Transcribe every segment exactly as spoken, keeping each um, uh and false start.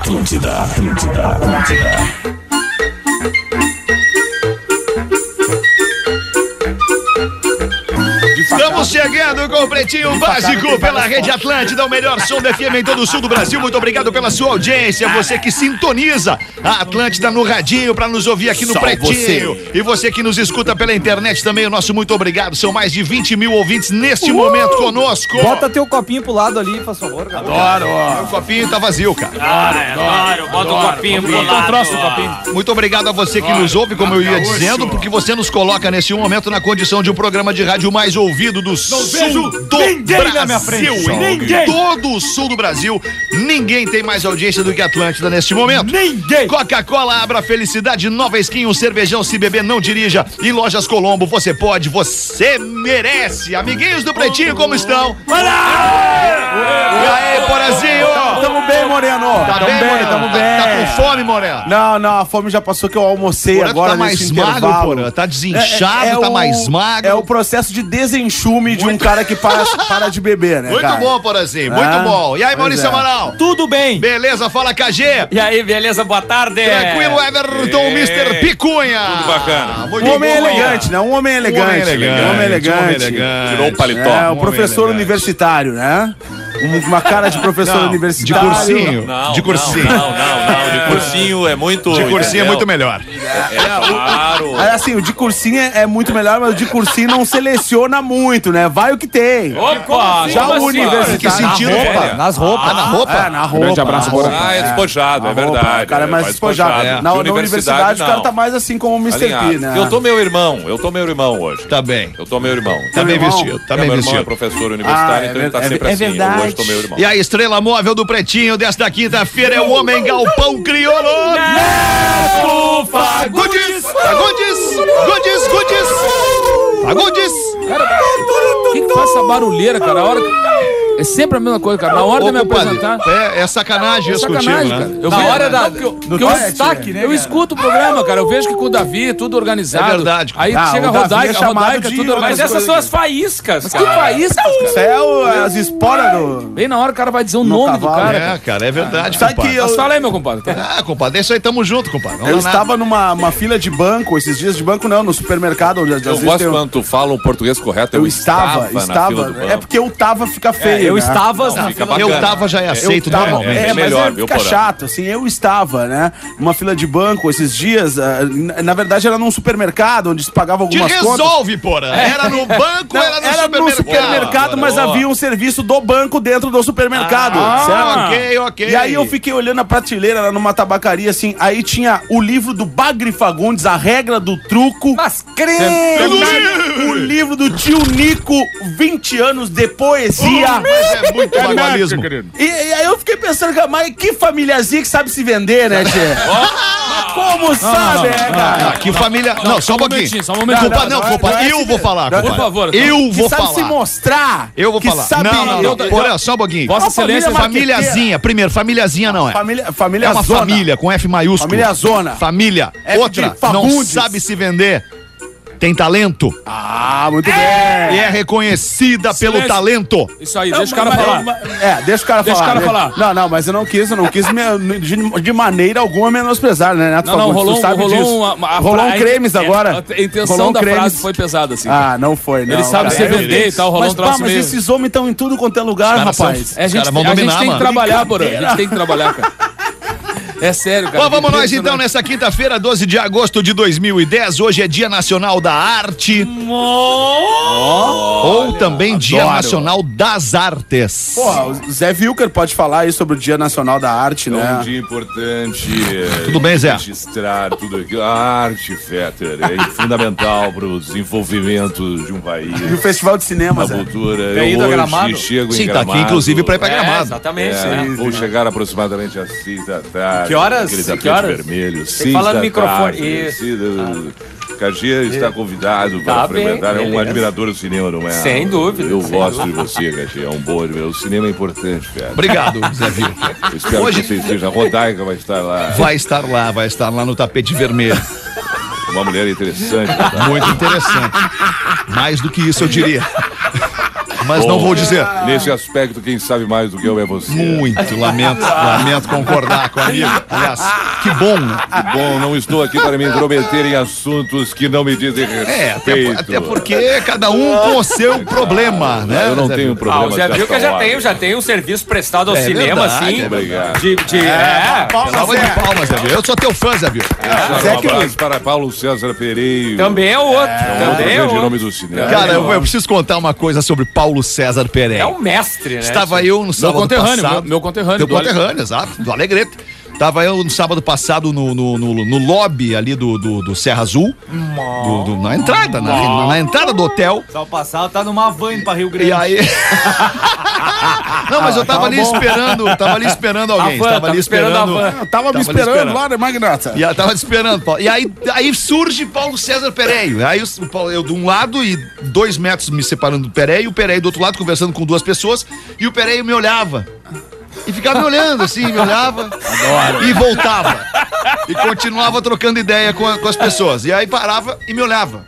Atlântida, Atlântida, Atlântida. Estamos chegando com o Pretinho Básico pela Rede Atlântida, o melhor som do F M em todo o sul do Brasil. Muito obrigado pela sua audiência, você que sintoniza a Atlântida no radinho para nos ouvir aqui no Pretinho. Você. E você que nos escuta pela internet também, o nosso muito obrigado. São mais de vinte mil ouvintes neste uh! momento conosco. Bota teu copinho pro lado ali, por favor. Cara. Adoro. O copinho tá vazio, cara. Adoro, adoro. Bota o copinho pro lado. Um troço do copinho. Muito obrigado a você que nos ouve, como eu ia dizendo, porque você nos coloca nesse momento na condição de um programa de rádio mais ouvido do sul do Brasil. Na minha frente, ninguém. Todo o sul do Brasil, ninguém tem mais audiência do que Atlântida neste momento. Ninguém. Coca-Cola, abra felicidade, Nova Skin, um cervejão, se beber não dirija. E Lojas Colombo, você pode, você merece. Amiguinhos do Pretinho, como estão? Olha! E aí, Porazinho? Tamo bem, Moreno. Tá tamo bem, bem, Moreno? tamo Tá, bem. tá com fome, Moreno? Não, não, a fome já passou que eu almocei Porra, agora tá mais nesse magro, intervalo. Porra. Tá desinchado, é, é tá o, mais magro. É o processo de desenchume de um cara que para, para de beber, né, Muito cara? bom, Porazinho, muito Ah, bom. E aí, Maurício é. Amaral? Tudo bem. Beleza, fala K G. E aí, beleza? Boa tarde. Tranquilo, Everton, É. mister Picunha. Tudo bacana. Muito Um homem bom. elegante, né? Um homem elegante. Um homem elegante. Um homem elegante. Um homem elegante. Tirou o paletó. É, Um um professor homem universitário, né? Um- Uma cara de professor Não, universitário. de cursinho. Não, De cursinho. Não, não, não, não. De cursinho é muito... De cursinho é entendeu? muito melhor. É, claro. É assim, o de cursinho é, é muito melhor, mas o de cursinho não seleciona muito, né? Vai o que tem. Opa, Já como o assim? universitário. Que sentido, Na roupa. velho? Nas roupas. Ah, na roupa? É, na roupa. Grande abraço, na roupa. Ah, é despojado, é Na roupa, verdade. O cara é mais despojado. É. Na, De na universidade, o cara não. tá mais assim como o mister P, Alinhado. né? Eu tô meu irmão, eu tô meu irmão hoje. Tá bem. Eu tô meu irmão. Tá bem irmão? vestido, tá É, bem meu irmão é vestido. professor universitário, Ah, então ele tá é- sempre é assim. verdade. Eu hoje tô meu irmão. E a estrela móvel do Pretinho desta quinta-feira é o Homem Galpão Crioulo. Neto Fagundes. Fagundes. Fagundes. Fagundes. Fagundes. O que, que faz essa barulheira, cara? A hora que... É sempre a mesma coisa, cara. Na hora Ô, de me compadre, apresentar. É, é sacanagem É isso sacanagem, contigo, cara. né? Eu Na vejo- hora da- não, porque eu, do porque eu- destaque, né, eu cara? escuto o programa, cara. Eu vejo que com o Davi, tudo organizado. É verdade, cara. Aí Ah, chega a o Davi Rodaica, é a chamado Rodaica, de tudo outras Mas organizado. essas são as faíscas, Mas cara. que faísca, Isso cara. é o- as esporas do... Bem na hora o cara vai dizer o No nome cavalo, do cara. É, cara. cara, é verdade, Sabe compadre. que eu- Mas fala aí, meu compadre. Ah, compadre, é isso aí, tamo junto, compadre. Não Eu dá nada. estava numa uma fila de banco, esses dias de banco não, no supermercado, onde às Eu vezes gosto tem um- quando tu fala o português correto. Eu estava, na estava. fila do É banco. porque eu tava fica feio. Eu né? estava Não, na fica fila. Eu bacana. tava já é aceito Eu tava, normalmente. é, é mas melhor, é, viu, fica Porã? chato, assim, eu estava, né, numa fila de banco esses dias, ah, na, na verdade era num supermercado, onde se pagava Te algumas contas. resolve, porra. Era no banco, Não, era no era supermercado. no supermercado, mas Boa. havia um serviço do banco dentro do supermercado, Ah, certo? ok, ok. E aí eu fiquei olhando a prateleira lá numa tabacaria, assim, aí tinha o livro do Bagre Fagundes, A Regra do Truco. Mas Tem crê! o livro do tio Nico, vinte anos de poesia. Mas é muito bagualismo. E, e aí eu fiquei pensando, cara, mas que famíliazinha que sabe se vender, né, Tchê? Mas como sabe, né, cara? Ah, que família. Não, só um pouquinho. momentinho, só um momentinho. Compadre, não, Não, não, compadre, não é eu assim, vou falar, não, compadre. por favor, Eu Que vou sabe se falar. mostrar. Eu vou que falar. Sabe, Não, não, não. eu- Porra, só um pouquinho. Vossa Uma família Excelência, marqueteira. Famíliazinha. Primeiro, famíliazinha não é. Família, família É uma zona. família com F maiúsculo. Família zona. Família. F de Outra, não Fagundes. sabe se vender. Tem talento. Ah, muito E bem. é reconhecida pelo Silêncio. talento. Isso aí, Não, deixa o cara mas- falar. mas- É, deixa o cara Deixa o falar. cara né? falar. Não, não, mas eu não quis, eu não quis me- de, de maneira alguma menosprezar, né, Neto Não, não, Fagundes? rolou, Tu sabe rolou disso. uma, uma- a rolou um fra- cremes é, agora. A intenção Rolou um da cremes. frase foi pesada, assim. Ah, não foi, não. Ele sabe cara. se É, vender e tal, rolou Mas, um pá, troço mas meio... esses homens estão em tudo quanto é lugar, caras são- rapaz. É, a gente, Os caras vão a gente dominar, tem que mano. trabalhar, Porã. A gente tem que trabalhar, cara. É sério, cara. Bom, vamos Que nós então impressionante. nessa quinta-feira, doze de agosto de dois mil e dez. Hoje é Dia Nacional da Arte. Ou também Dia adoro. Nacional das Artes. Porra, o Zé Wilker pode falar aí sobre o Dia Nacional da Arte, É um né? dia importante. é, Tudo bem, Zé? Registrar tudo aquilo. A arte, Fetter, é fundamental para o desenvolvimento de um país. E o Festival de Cinema, A Zé. cultura. Tem Eu ido a hoje Gramado? chego Sim, em tá aqui, Gramado. inclusive, pra ir pra É, Gramado. exatamente. É, Sim. vou chegar aproximadamente às seis da tarde. Que horas? Aquele Que tapete horas? vermelho. que Seis falar no da microfone. tarde. Isso. Seis da- Cagê está convidado para Tá bem, frequentar. É um beleza. admirador do cinema, não é? Sem dúvida, Eu sem gosto dúvida. de você, Cagê. É um bom admirador. O cinema é importante, cara. Obrigado, Zé Wilker. Eu espero Hoje- que você esteja. A Rodaica vai estar lá. Vai estar lá, vai estar lá no tapete vermelho. Uma mulher interessante. Tá? Muito interessante. Mais do que isso, eu diria. mas não vou dizer. Nesse aspecto, quem sabe mais do que eu é você. Muito, lamento, lamento concordar com a amiga. Aliás, que bom, né? Bom, não estou aqui para me intrometer em assuntos que não me dizem É, até, respeito. até porque cada um com o seu problema, né? Eu não Zé tenho Vilca? problema. Ah, o Zé Vilca já tem, já tem um serviço prestado ao É cinema, verdade, assim. é Obrigado. De, de, é, Salva de palmas, Zé Vilca. Eu sou teu fã, Zé Vilca. Um abraço para Paulo César Pereiro. também é outro. Outro também é grande outro. nome do cinema. Cara, eu, eu preciso contar uma coisa sobre Paulo César Pereira. É um mestre, né? Estava eu no Meu sábado conterrâneo, passado. meu, meu conterrâneo. Teu do Ale- conterrâneo, exato, do Alegrete. Tava eu no sábado passado no, no, no, no lobby ali do, do, do Serra Azul. Do, do- na entrada, na, na, na entrada do hotel. Só passar, tá numa van indo pra Rio Grande. E aí. Não, mas eu tava ali esperando, tava ali esperando alguém. van, Tava tava ali esperando a esperando. van. Eu tava me Tava ali esperando, esperando. lá, né, Magnata? E eu tava te esperando, Paulo. E aí, aí surge Paulo César Pereio. Aí o Paulo- eu de um lado e dois metros me separando do Pereio, o Pereio do outro lado conversando com duas pessoas, e o Pereio me olhava. E ficava me olhando assim, me olhava. Adoro. E voltava. E continuava trocando ideia com, a- com as pessoas. E aí parava e me olhava.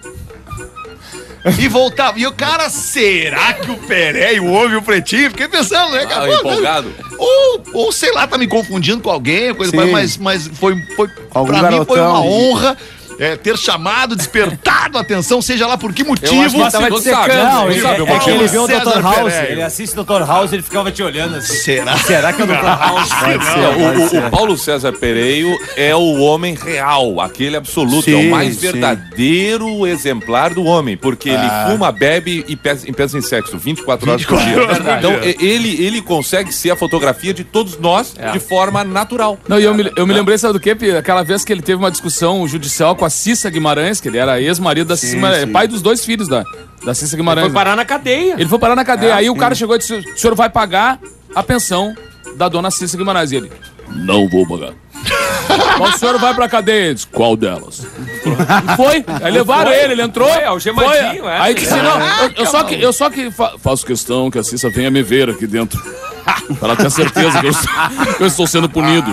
E voltava. E o cara, será que o Pereio ouve o Pretinho? Fiquei pensando, né, cara? Ah, Pô, empolgado? Ou, ou sei lá, tá me confundindo com alguém, coisa, Sim. mas, mas foi, foi Algum pra mim foi garotão. uma honra é, ter chamado, despertado a atenção, seja lá por que motivo. acho que ele tava Você te secando. Não, Você ele, sabe o é, é que motivo? ele vê o César doutor House, Pereira. ele assiste o doutor House, ele ficava te olhando assim. Será? Será que é o doutor House? Pode ser, Não, o, pode o- ser. o Paulo César Pereiro é o homem real, aquele absoluto, é Sim, o mais sim. verdadeiro exemplar do homem, porque ele fuma, bebe e pensa, e pensa em sexo vinte e quatro horas por dia. Então e- ele, ele consegue ser a fotografia de todos nós de forma natural. Não, e eu me, eu me lembrei, sabe do quê? Pi? Aquela vez que ele teve uma discussão judicial com a Cissa Guimarães, que ele era ex-marido da Cissa Guimarães, sim. pai dos dois filhos da, da Cissa Guimarães. Foi parar na cadeia. Ele foi parar na cadeia. Aí o cara chegou e disse: o senhor vai pagar a pensão da dona Cissa Guimarães. E ele: não vou pagar. Mas o senhor vai pra cadeia. Ele disse: qual delas? E foi. Aí levaram Foi. ele, ele entrou. Foi, algemadinho, foi. é. Aí que se não, eu, eu só que, eu só que fa- faço questão que a Cissa venha me ver aqui dentro. Pra ela ter certeza que eu, estou- que eu estou sendo punido.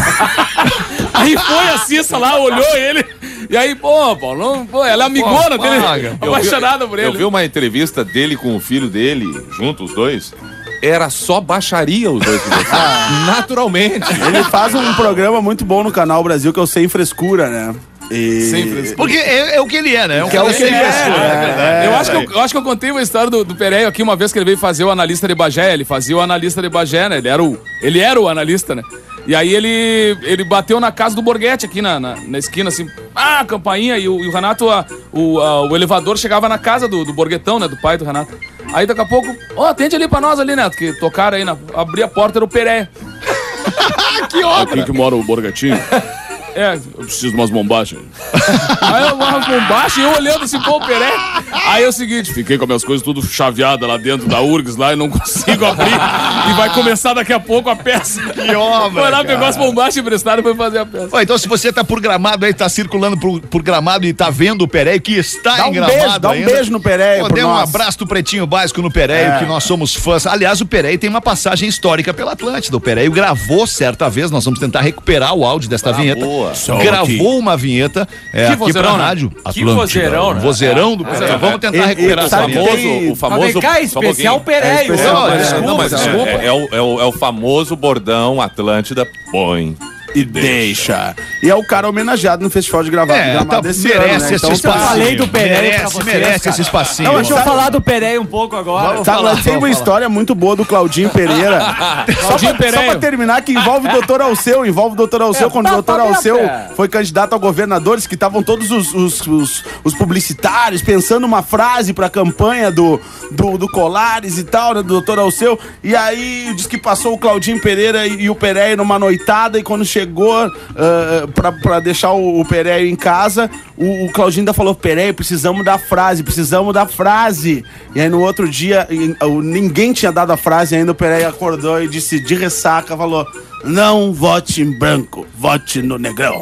Aí foi a Cissa lá, olhou ele. E aí, pô, Paulo, não, pô, ela é amigona Pô, dele, paga. Eu vi- apaixonada por Eu ele. vi uma entrevista dele com o filho dele, juntos os dois. Era só baixaria os dois conversando. Naturalmente. Ele faz um programa muito bom no Canal Brasil que é o Sem Frescura, né? E... Sem frescura. Porque é, é o que ele é, né? É um Que é o cara que ele sem é, frescura, é, verdade. Eu acho, que eu, eu acho que eu contei uma história do, do Pereio aqui uma vez que ele veio fazer o analista de Bagé. Ele fazia o analista de Bagé, né? Ele era o, ele era o analista, né? E aí ele, ele bateu na casa do Borghetti aqui na, na, na esquina, assim, ah, campainha. E o, e o Renato, a, o, a, o elevador chegava na casa do, do Borghetão, né? Do pai do Renato. Aí daqui a pouco, ó, atende ali pra nós ali, Neto, que tocaram aí, na, abri a porta, era o Pereio. Que obra! Aqui que mora o Borghetinho. É, eu preciso de umas bombagens. Aí eu umas bombagens e eu olhando assim, pô, o Peré. Aí é o seguinte, fiquei com as minhas coisas tudo chaveadas lá dentro da U R G S lá e não consigo abrir. E vai começar daqui a pouco a peça. Que obra, Foi lá, cara. pegou as bombachas emprestadas e foi fazer a peça. Ó, então se você tá por Gramado aí, tá circulando por, por Gramado e tá vendo o Pereio, que está Dá em um Gramado beijo, dá um ainda, beijo no Pereio pô, por dê um nós. abraço do Pretinho Básico no Pereio, É. que nós somos fãs. Aliás, o Pereio tem uma passagem histórica pela Atlântida. O Pereio gravou certa vez, nós vamos tentar recuperar o áudio desta vinheta. boa. Gravou uma vinheta é, Que aqui vozeirão, pra né? rádio. Que Atlântida, vozeirão, né? Vozeirão do Pereio. Vamos tentar E- e recuperar essa sabe que vinheta. tem- O famoso. Mas vem cá, só um especial pouquinho. Pereio. É especial Não, Pereio. desculpa, Não, mas é, desculpa. é- é o, é o- é o famoso bordão Atlântida põe. E deixa. E é o cara homenageado no Festival de Gravado, É, Gramado tá, desse merece ano, né? esse Então, espacinho. tá- falei do Pereio merece, pra vocês, merece cara. esse espacinho. Não, deixa eu falar do Pereio um pouco agora. Vamos Tá, falar, mas tem vamos uma falar. história muito boa do Claudinho Pereira. só, Claudinho pra, só Pereira. pra terminar, que envolve o doutor Alceu. Envolve o doutor Alceu. É, quando o tá, doutor tá bem, Alceu é. foi candidato a governadores, que estavam todos os, os, os- os publicitários pensando uma frase pra campanha do, do, do Colares e tal, né, do doutor Alceu. E aí diz que passou o Claudinho Pereira e, e o Pereira numa noitada. E quando chegou ah, pra, pra deixar o, o Pereira em casa, o, o Claudinho ainda falou: Pereira, precisamos da frase, precisamos da frase. E aí no outro dia, em- o- ninguém tinha dado a frase ainda. O Pereira acordou e disse de ressaca, falou: não vote em branco, vote no Negrão.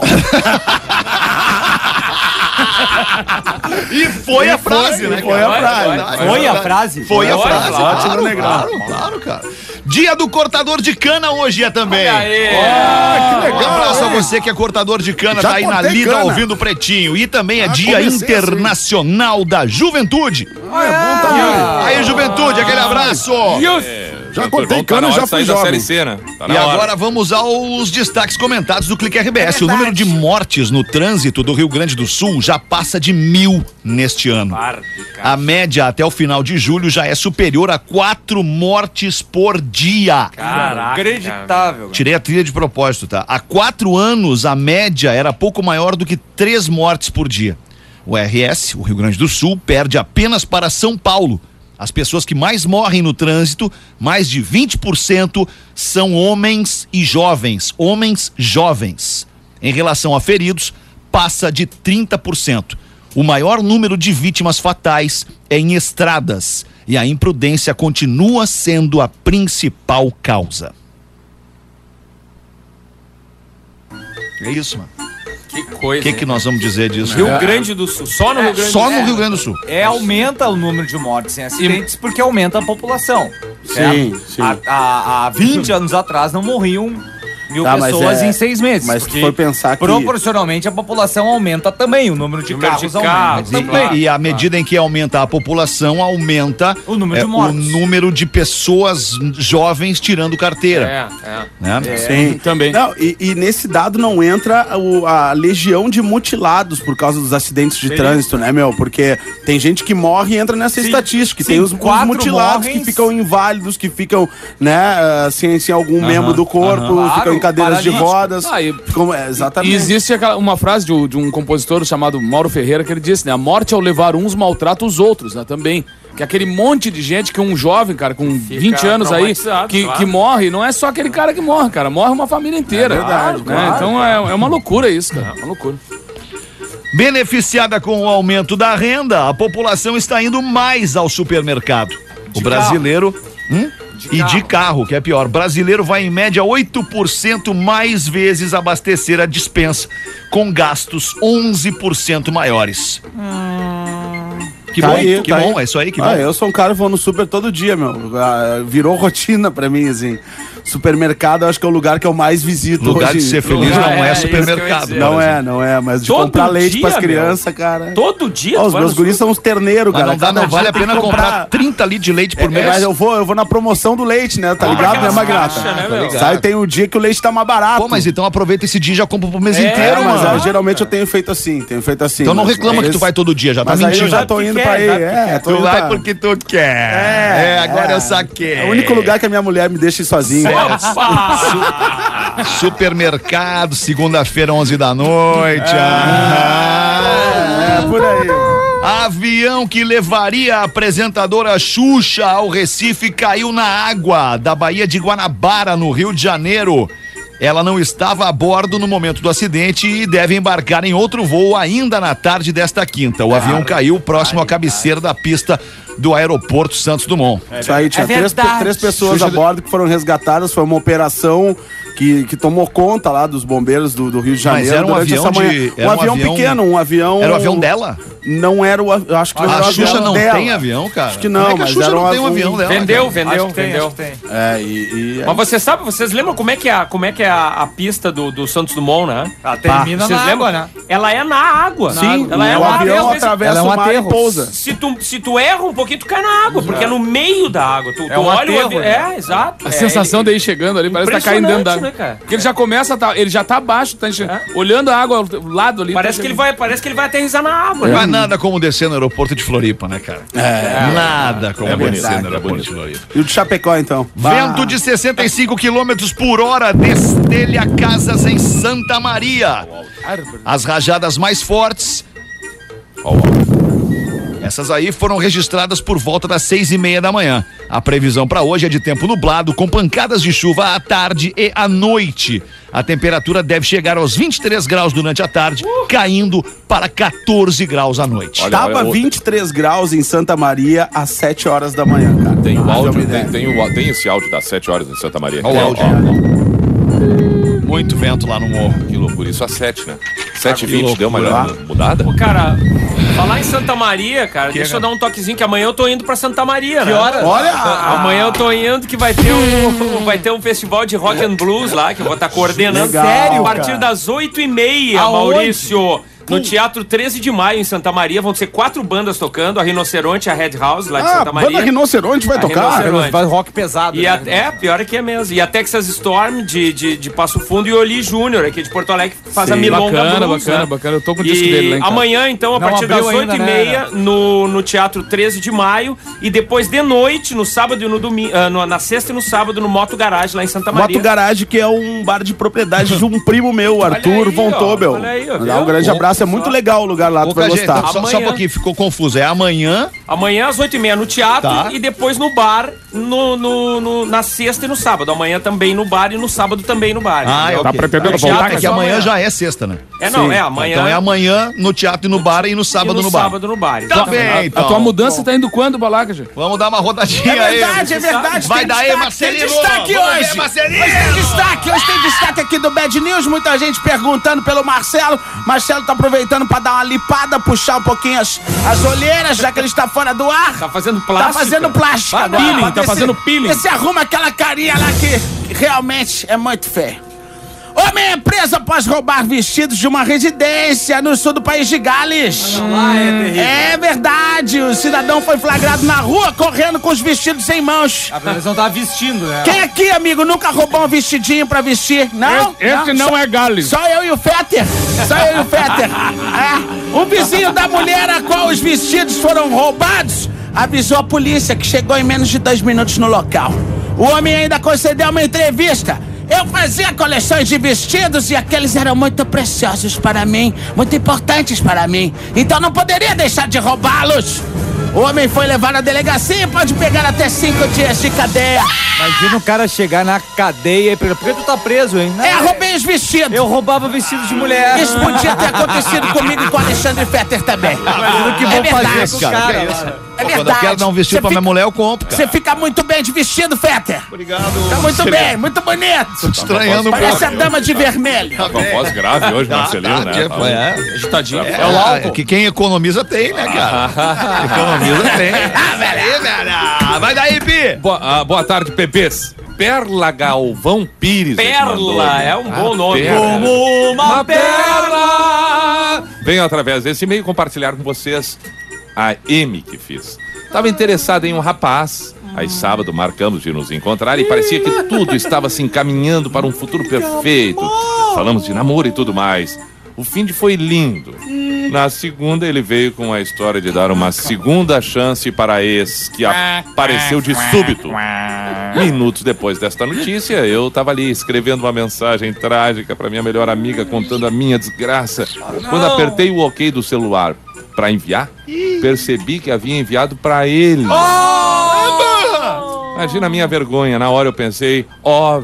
E foi a frase, né? Foi cara? a frase. Verdade, Foi a verdade. frase? Foi a Foi, frase. claro, Claro, no Negrão. claro, claro, cara. Dia do cortador de cana hoje é também. Aí. Ah, que Um abraço a você que é cortador de cana, Já tá aí na cortei lida cana. ouvindo o Pretinho. E também é Ah, Dia comecei Internacional da Juventude. Ah, é bom também. Aí, Juventude, aquele abraço. Já cortei Tá na cana e hora já de sair fui da jovem. Série C, né? Tá na E hora. agora vamos aos destaques comentados do Clique R B S. O número de mortes no trânsito do Rio Grande do Sul já passa de mil neste ano. A média até o final de julho já é superior a quatro mortes por dia. Caraca. Acreditável. Tirei a trilha de propósito, tá? Há quatro anos, a média era pouco maior do que três mortes por dia. O R S, o Rio Grande do Sul, perde apenas para São Paulo. As pessoas que mais morrem no trânsito, mais de vinte por cento, são homens e jovens. Homens jovens. Em relação a feridos, passa de trinta por cento. O maior número de vítimas fatais é em estradas. E a imprudência continua sendo a principal causa. É isso, mano. Que O coisa. que, que nós vamos dizer disso? Rio Grande do Sul. Só no Rio Grande do Só Sul. no Rio Grande do Sul. É, aumenta o número de mortes em acidentes porque aumenta a população. certo? Sim, sim. Há, há, há vinte anos atrás não morriam mil Tá, mas pessoas é- em seis meses. mas se porque for pensar que- proporcionalmente a população aumenta também, o número de Número carros de aumenta carros, E, também. e à medida em que aumenta a população, aumenta O número de o mortos. número de pessoas jovens tirando carteira. É, é. Né? Sim, também. Não, e, e nesse dado não entra o- a legião de mutilados por causa dos acidentes de Sim. trânsito, né, meu? Porque tem gente que morre e entra nessa Sim, estatística. sim, Tem os, os quatro mutilados morrem- que ficam inválidos, que ficam, né, ah, sem, sem algum membro do corpo, aham. ficam em Claro, cadeiras de paralítico. rodas. Ah, e- ficam, é, exatamente. E existe aquela, uma frase de, um- de um compositor chamado Mauro Ferreira que ele disse, né? A morte ao levar uns maltrata os outros, né? Também. Que aquele monte de gente que um jovem, cara, com vinte anos aí, traumatizado, que, claro. que morre, não é só aquele cara que morre, cara. Morre uma família inteira. É verdade, né? claro, Então é, é uma loucura isso, cara. É uma loucura. Beneficiada com o aumento da renda, a população está indo mais ao supermercado. O brasileiro. Hum? E de carro, que é pior. Brasileiro vai em média oito por cento mais vezes abastecer a despensa, com gastos onze por cento maiores. Que Tá bom, aí, que tá bom, aí. é isso aí, que Ah, bom. eu sou um cara que vou no super todo dia, meu. Ah, virou rotina pra mim, assim. Supermercado, eu acho que é o lugar que eu mais visito. Lugar hoje. de ser feliz lugar- não é é, isso que eu ia supermercado. dizer. Não por é, exemplo. não é, mas de Todo comprar leite dia, pras meu. crianças, cara. Todo dia. Ó, tu os vai meus no guris são uns terneiros, Mas cara. não, dá, Cada não vale dia a tem pena que comprar trinta litros de leite por É, mês. mas eu vou, eu vou na promoção do leite, né? Tá ligado, né, aquelas Magrata? caixas, né, meu? Sai, tem um dia que o leite tá mais barato. Pô, mas então aproveita esse dia e já compra pro mês É, inteiro, É, mas mano. ah, geralmente eu tenho feito assim, tenho feito assim. Então não mas- reclama às que tu vezes- vai todo dia, já tá Mas aí mentindo. eu já tô Vai indo porque pra quer, aí, vai porque é, quer. tô Tu indo vai pra... porque tu quer. É, agora eu saquei. É o único lugar que a minha mulher me deixa ir sozinho. Supermercado, segunda-feira, onze da noite. É, Ah. por aí. Avião que levaria a apresentadora Xuxa ao Recife caiu na água da Baía de Guanabara, no Rio de Janeiro. Ela não estava a bordo no momento do acidente e deve embarcar em outro voo ainda na tarde desta quinta. O avião caiu próximo à cabeceira da pista do aeroporto Santos Dumont. Isso aí, tinha É três, verdade. três pessoas Xuxa a bordo que foram resgatadas. Foi uma operação que, que tomou conta lá dos bombeiros do, do Rio de Mas Janeiro. era um durante avião essa manhã. de- Um era um avião, avião- pequeno, um avião. Era o avião dela? Não era o avião. Eu acho que não era A o avião Xuxa não dela. tem avião, cara? Acho que não, Como é que a mas Xuxa era não um tem um avião- avião dela? Vendeu, cara? vendeu, Acho que tem, vendeu. acho que tem. É, e. e Mas você sabe, vocês lembram como é que é, a- como é, que é a, a pista do, do Santos Dumont, né? Ela termina Vocês na lembram? água, né? Ela é na água. Sim, ela é o uma avião água. atravessa ela é um o mar e aterro. pousa. Se tu, se tu erra um pouquinho, tu cai na água, porque é no meio da água. Tu, tu um olha o aterro, avião. né? É, exato. A É, sensação ele- daí chegando ali, parece que tá caindo dentro da água. Impressionante, né, cara? Porque ele já começa, a tá, ele já tá abaixo, tá enxergando, É. olhando a água ao lado ali. Parece tá que ele chegando. vai, parece que ele vai aterrissar na água. Não né? é nada como descer no aeroporto de Floripa, né, cara? É. Nada como É bonito, descer é no aeroporto bonito. de Floripa. E o de Chapecó, então? Vento de sessenta e cinco quilômetros por hora destelha casas em Santa Maria. As rajadas mais fortes, essas aí foram registradas por volta das seis e meia da manhã. A previsão para hoje é de tempo nublado, com pancadas de chuva à tarde e à noite. A temperatura deve chegar aos vinte e três graus durante a tarde, caindo para quatorze graus à noite. Olha, Tava olha, o- vinte e três graus em Santa Maria às sete horas da manhã, cara. Tem o Pra ter áudio, uma tem, ideia. tem, o, tem esse áudio das sete horas em Santa Maria. Olha o Ó, áudio. ó, ó. Muito vento lá no morro. Que loucura, isso às sete, né? sete e vinte deu uma mudada? Ô, cara, falar em Santa Maria, cara, que deixa é, eu dar um toquezinho, que amanhã eu tô indo pra Santa Maria, que né? Hora? Olha! Amanhã eu tô indo que vai ter um, vai ter um festival de rock and blues lá, que eu vou estar coordenando. Legal, Sério, a partir cara. das oito e meia, Maurício. No Teatro treze de Maio, em Santa Maria, vão ser quatro bandas tocando, a Rinoceronte e a Red House, lá de Ah, Santa Maria. banda Rinoceronte vai A tocar? Rinoceronte. Vai rock pesado. E né? a, é, pior é que é mesmo. E a Texas Storm de, de, de Passo Fundo e o Oli Júnior, aqui de Porto Alegre, que faz Sim, a Milonga bacana, Blues, bacana, né? bacana. Eu tô com o E disco dele lá em casa. amanhã, então, a Não partir das abriu oito e ainda, meia, né? no, no Teatro treze de Maio. E depois de noite, no sábado e no domingo, uh, no, na sexta e no sábado, no Moto Garage, lá em Santa Maria. Moto Garage, que é um bar de propriedade de um primo meu, Arthur aí, Von ó, Tobel. olha aí, ó, Mandar viu? um grande Bom, abraço, é muito só. legal o lugar lá, tu vai Gente, gostar. só, só um Amanhã. pouquinho, ficou confuso. É amanhã. Amanhã às oito e meia no teatro Tá. e depois no bar no, no, no- na sexta e no sábado. Amanhã também no bar e no sábado também no bar. Ah, entendeu? é Tá ok. pretendendo É voltar, que só amanhã amanhã. já é sexta, né? É, não, Sim. é amanhã. Então é amanhã no teatro e no bar e no e sábado no, no bar. sábado no bar. Tá Então, bem, então. A tua mudança tá indo quando, Balaca? Vamos dar uma rodadinha É aí. verdade, é verdade. Vai tem daí, destaque, Marcelino. Tem destaque Vamos ver, hoje. Marcelino. Hoje tem destaque, hoje tem destaque aqui do Bad News. Muita gente perguntando pelo Marcelo. Marcelo tá aproveitando pra dar uma lipada, puxar um pouquinho as, as olheiras, já que ele está fora do ar. tá fazendo Tá plástico. fazendo plástica Ah, agora. peeling, Pra tá ver fazendo se- peeling. ver se arruma aquela carinha lá que realmente é muito feia. Homem é preso após roubar vestidos de uma residência no sul do país de Gales. É verdade, o cidadão foi flagrado na rua correndo com os vestidos em mãos. A pessoa tá vestindo, né? Quem aqui, amigo, nunca roubou um vestidinho pra vestir? Não? Esse, esse não Só- é Gales. Só eu e o Fetter. Só eu e o Fetter. É. O vizinho da mulher a qual os vestidos foram roubados avisou a polícia, que chegou em menos de dois minutos no local. O homem ainda concedeu uma entrevista. Eu fazia coleções de vestidos e aqueles eram muito preciosos para mim, muito importantes para mim. Então não poderia deixar de roubá-los. O homem foi levado à delegacia e pode pegar até cinco dias de cadeia. Imagina o cara chegar na cadeia e perguntar, por que tu tá preso, hein? É, roubei os vestidos. Eu roubava vestido de mulher. Isso podia ter acontecido comigo e com o Alexandre Fetter também. Imagina o que É vão verdade, fazer com o cara, cara. que é isso? lá. É Quando eu verdade. quero dar um vestido Você pra minha fica- mulher, eu compro, cara. Você fica muito bem de vestido, Fetter. Obrigado. Tá muito bem, muito bonito. Tô te estranhando um Parece pouco. a dama de vermelho. Tá com a voz grave hoje, Marcelino, né? tipo, é. Agitadinho. É, o álcool. Que quem economiza tem, né, cara? Economiza tem. Ah, velho, velho. Vai daí, Pi. Boa, ah, boa tarde, bebês. Perla Galvão Pires. é que mandou Perla, aqui. é um bom nome. Perla. Como uma perla. Venho através desse e-mail compartilhar com vocês a M que fiz. Estava interessado em um rapaz. Aí sábado marcamos de nos encontrar e parecia que tudo estava se encaminhando para um futuro perfeito. Falamos de namoro e tudo mais. O fim de foi lindo. Na segunda ele veio com a história de dar uma segunda chance para ex que apareceu de súbito. Minutos depois desta notícia, eu tava ali escrevendo uma mensagem trágica para minha melhor amiga contando a minha desgraça. Quando apertei o ok do celular para enviar, percebi que havia enviado para ele. Imagina a minha vergonha. Na hora eu pensei, ó,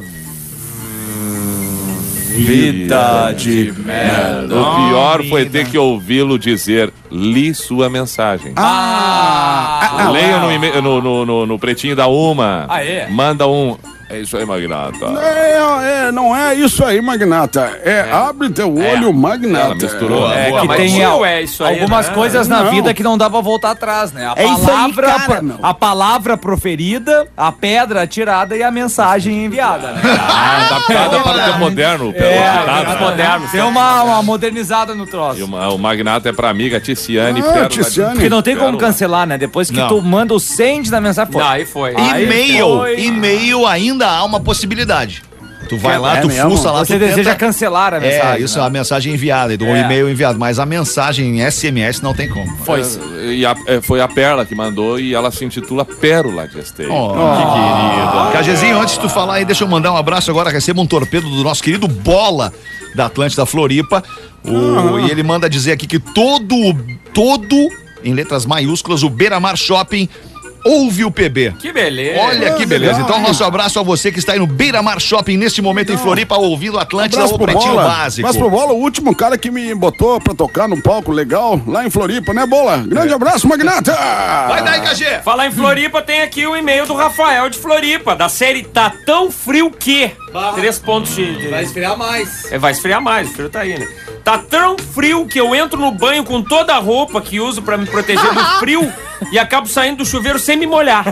vida de merda. O pior foi ter que ouvi-lo dizer, li sua mensagem. Ah, Leia no, e-mail- no, no, no, no pretinho da Uma. Ah, é? Manda um. É isso aí, Magnata. É, é, não é isso aí, Magnata. É, abre teu olho, Magnata. Ela misturou. É Boa, que mas tem tio, al- é isso aí, algumas né? coisas na Não. vida que não dá pra voltar atrás, né? A É isso aí, palavra, cara, meu. a palavra proferida, a pedra tirada e a mensagem enviada, né? Ah, adaptada para o tempo moderno. Pelo ditado, né? moderno. Tem uma, uma modernizada no troço. E uma- o Magnata é pra amiga Ticiane. Ah, Pérola- Ticiane. Porque não tem como Pérola. cancelar, né? Depois que Não. tu manda o send da mensagem, foi. Não, aí foi. Aí E-mail. foi. E-mail ainda há uma possibilidade. Tu vai lá, É tu mesmo? fuça lá, Você tu deseja tenta... cancelar a mensagem. É, isso, né? a mensagem enviada, do É. e-mail enviado. Mas a mensagem em S M S não tem como. Foi. E a- é, foi a Perla que mandou e ela se intitula Pérola de Esteio. Oh, que querido. Cajezinho, antes de tu falar aí, deixa eu mandar um abraço agora. Receba um torpedo do nosso querido Bola, da Atlântida Floripa. O- E ele manda dizer aqui que todo, todo, em letras maiúsculas, o Beira-Mar Shopping ouve o P B. Que beleza. Olha que Ah, beleza. legal, Então, hein? nosso abraço a você que está aí no Beira-Mar Shopping neste momento em Floripa, ouvindo Atlântida Abraço ou pro Pretinho Bola. Básico. Abraço pro Bola, o último cara que me botou pra tocar num palco legal lá em Floripa, né, Bola? Grande abraço, Magnata! Vai daí, Cajê. Falar em Floripa, tem aqui o e-mail do Rafael de Floripa, da série Tá Tão Frio Que. Três pontos de... de- Vai esfriar mais. É, vai esfriar mais, o frio tá aí, né? Tá tão frio que eu entro no banho com toda a roupa que uso pra me proteger do frio e acabo saindo do chuveiro sem me molhar.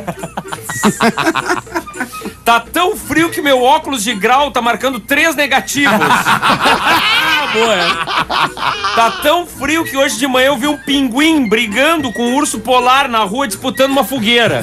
Tá tão frio que meu óculos de grau tá marcando três negativos. Boa, é. Tá tão frio que hoje de manhã eu vi um pinguim brigando com um urso polar na rua disputando uma fogueira.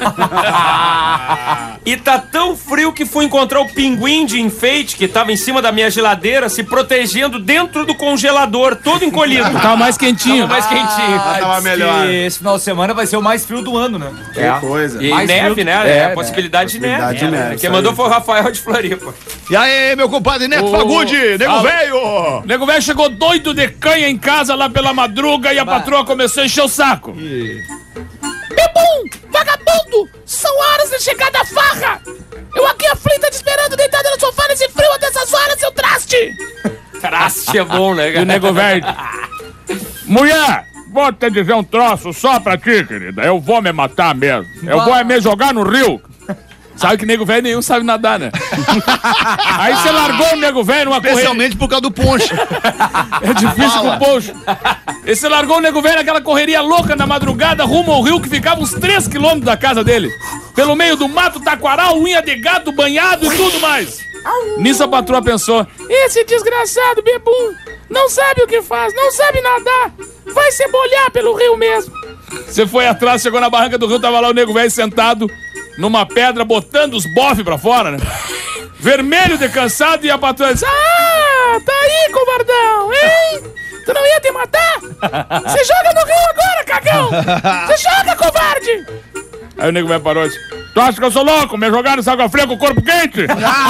E tá tão frio que fui encontrar o pinguim de enfeite que tava em cima da minha geladeira se protegendo dentro do congelador, todo encolhido. Tava mais quentinho. Tava mais quentinho. Ah, tava diz melhor. que esse final de semana vai ser o mais frio do ano, né? Que coisa. E Mais neve, frio- né? é, É, a né? possibilidade de Possibilidade neve. de neve, Quem isso mandou aí. foi o Rafael de Floripa. E aí, meu compadre Neto Ô, Fagundes, nego fala. velho! O nego velho chegou doido de canha em casa lá pela madruga e a patroa começou a encher o saco. Bebum! Vagabundo! São horas de chegar da farra! Eu aqui aflita te esperando deitado no sofá nesse frio até essas horas, seu traste! Traste é bom, né, E o cara? nego velho. Mulher! Vou te dizer um troço só pra ti, querida. Eu vou me matar mesmo. Eu vou é me jogar no rio. Sabe que nego velho nenhum sabe nadar, né? Aí você largou o nego velho numa corrida. Especialmente por causa do poncho. É difícil com o poncho. E você largou o nego velho naquela correria louca na madrugada rumo ao rio que ficava uns três quilômetros da casa dele. Pelo meio do mato, taquaral, unha de gato, banhado e tudo mais. Nisso a patroa pensou: esse desgraçado bebum não sabe o que faz, não sabe nadar. Vai se molhar pelo rio mesmo. Você foi atrás, chegou na barranca do rio, tava lá o nego velho sentado numa pedra, botando os bofes pra fora, né? Vermelho de cansado, e a patroa disse: ah, tá aí, covardão, hein? Tu não ia te matar? Você joga no rio agora, cagão! Você joga, covarde! Aí o nego velho parou e disse: tu acha que eu sou louco? Me jogar no água fria com o corpo quente?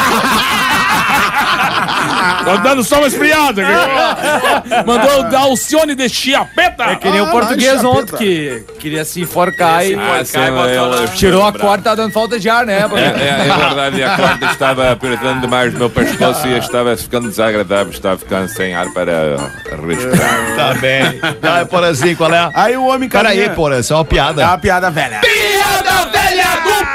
Tô dando só uma esfriada aqui. Mandou o Alcione de Chiapeta. É que nem o Ah, português não, ontem que queria se enforcar e Ah, sim, eu- eu- tirou a corda, tá dando falta de ar, né? É, é, é verdade, a corda estava apertando demais o meu pescoço e estava ficando desagradável, estava ficando sem ar para respirar. Tá bem. Tá, Porazinho, qual é? Aí o homem Pera aí, caminha- Porã, isso é uma É piada. uma piada velha. Piada velha do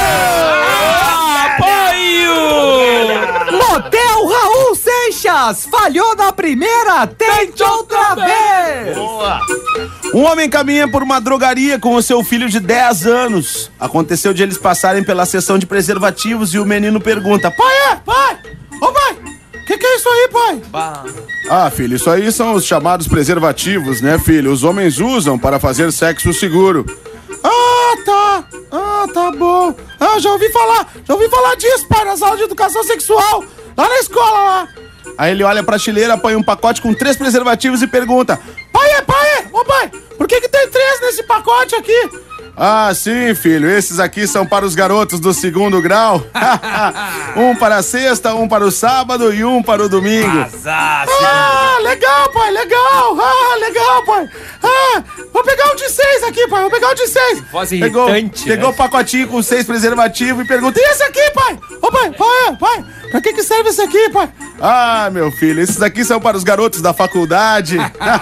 Motel Raul Seixas falhou na primeira, tente outra vez! Boa. Um homem caminha por uma drogaria com o seu filho de dez anos. Aconteceu de eles passarem pela seção de preservativos e o menino pergunta: pai, é? Pai? Ô pai, o que, que é isso aí, pai? Ah, filho, isso aí são os chamados preservativos, né, filho? Os homens usam para fazer sexo seguro. Ah, tá. Ah, tá bom. Ah, já ouvi falar. Já ouvi falar disso, pai, nas aulas de educação sexual. Lá na escola, lá. Aí ele olha a prateleira, põe um pacote com três preservativos e pergunta: pai, é, pai, é? Ô, pai, por que que tem três nesse pacote aqui? Ah, sim, filho, esses aqui são para os garotos do segundo grau. Um para a sexta, um para o sábado e um para o domingo. Ah, legal, pai, legal. Ah, legal, pai. Ah, vou pegar um de seis aqui, pai, vou pegar um de seis. Voz Pegou, irritante, pegou né? o pacotinho com seis preservativos e pergunta: e esse aqui, pai? Ô, pai, pai, pai, pra que que serve esse aqui, pai? Ah, meu filho, esses aqui são para os garotos da faculdade.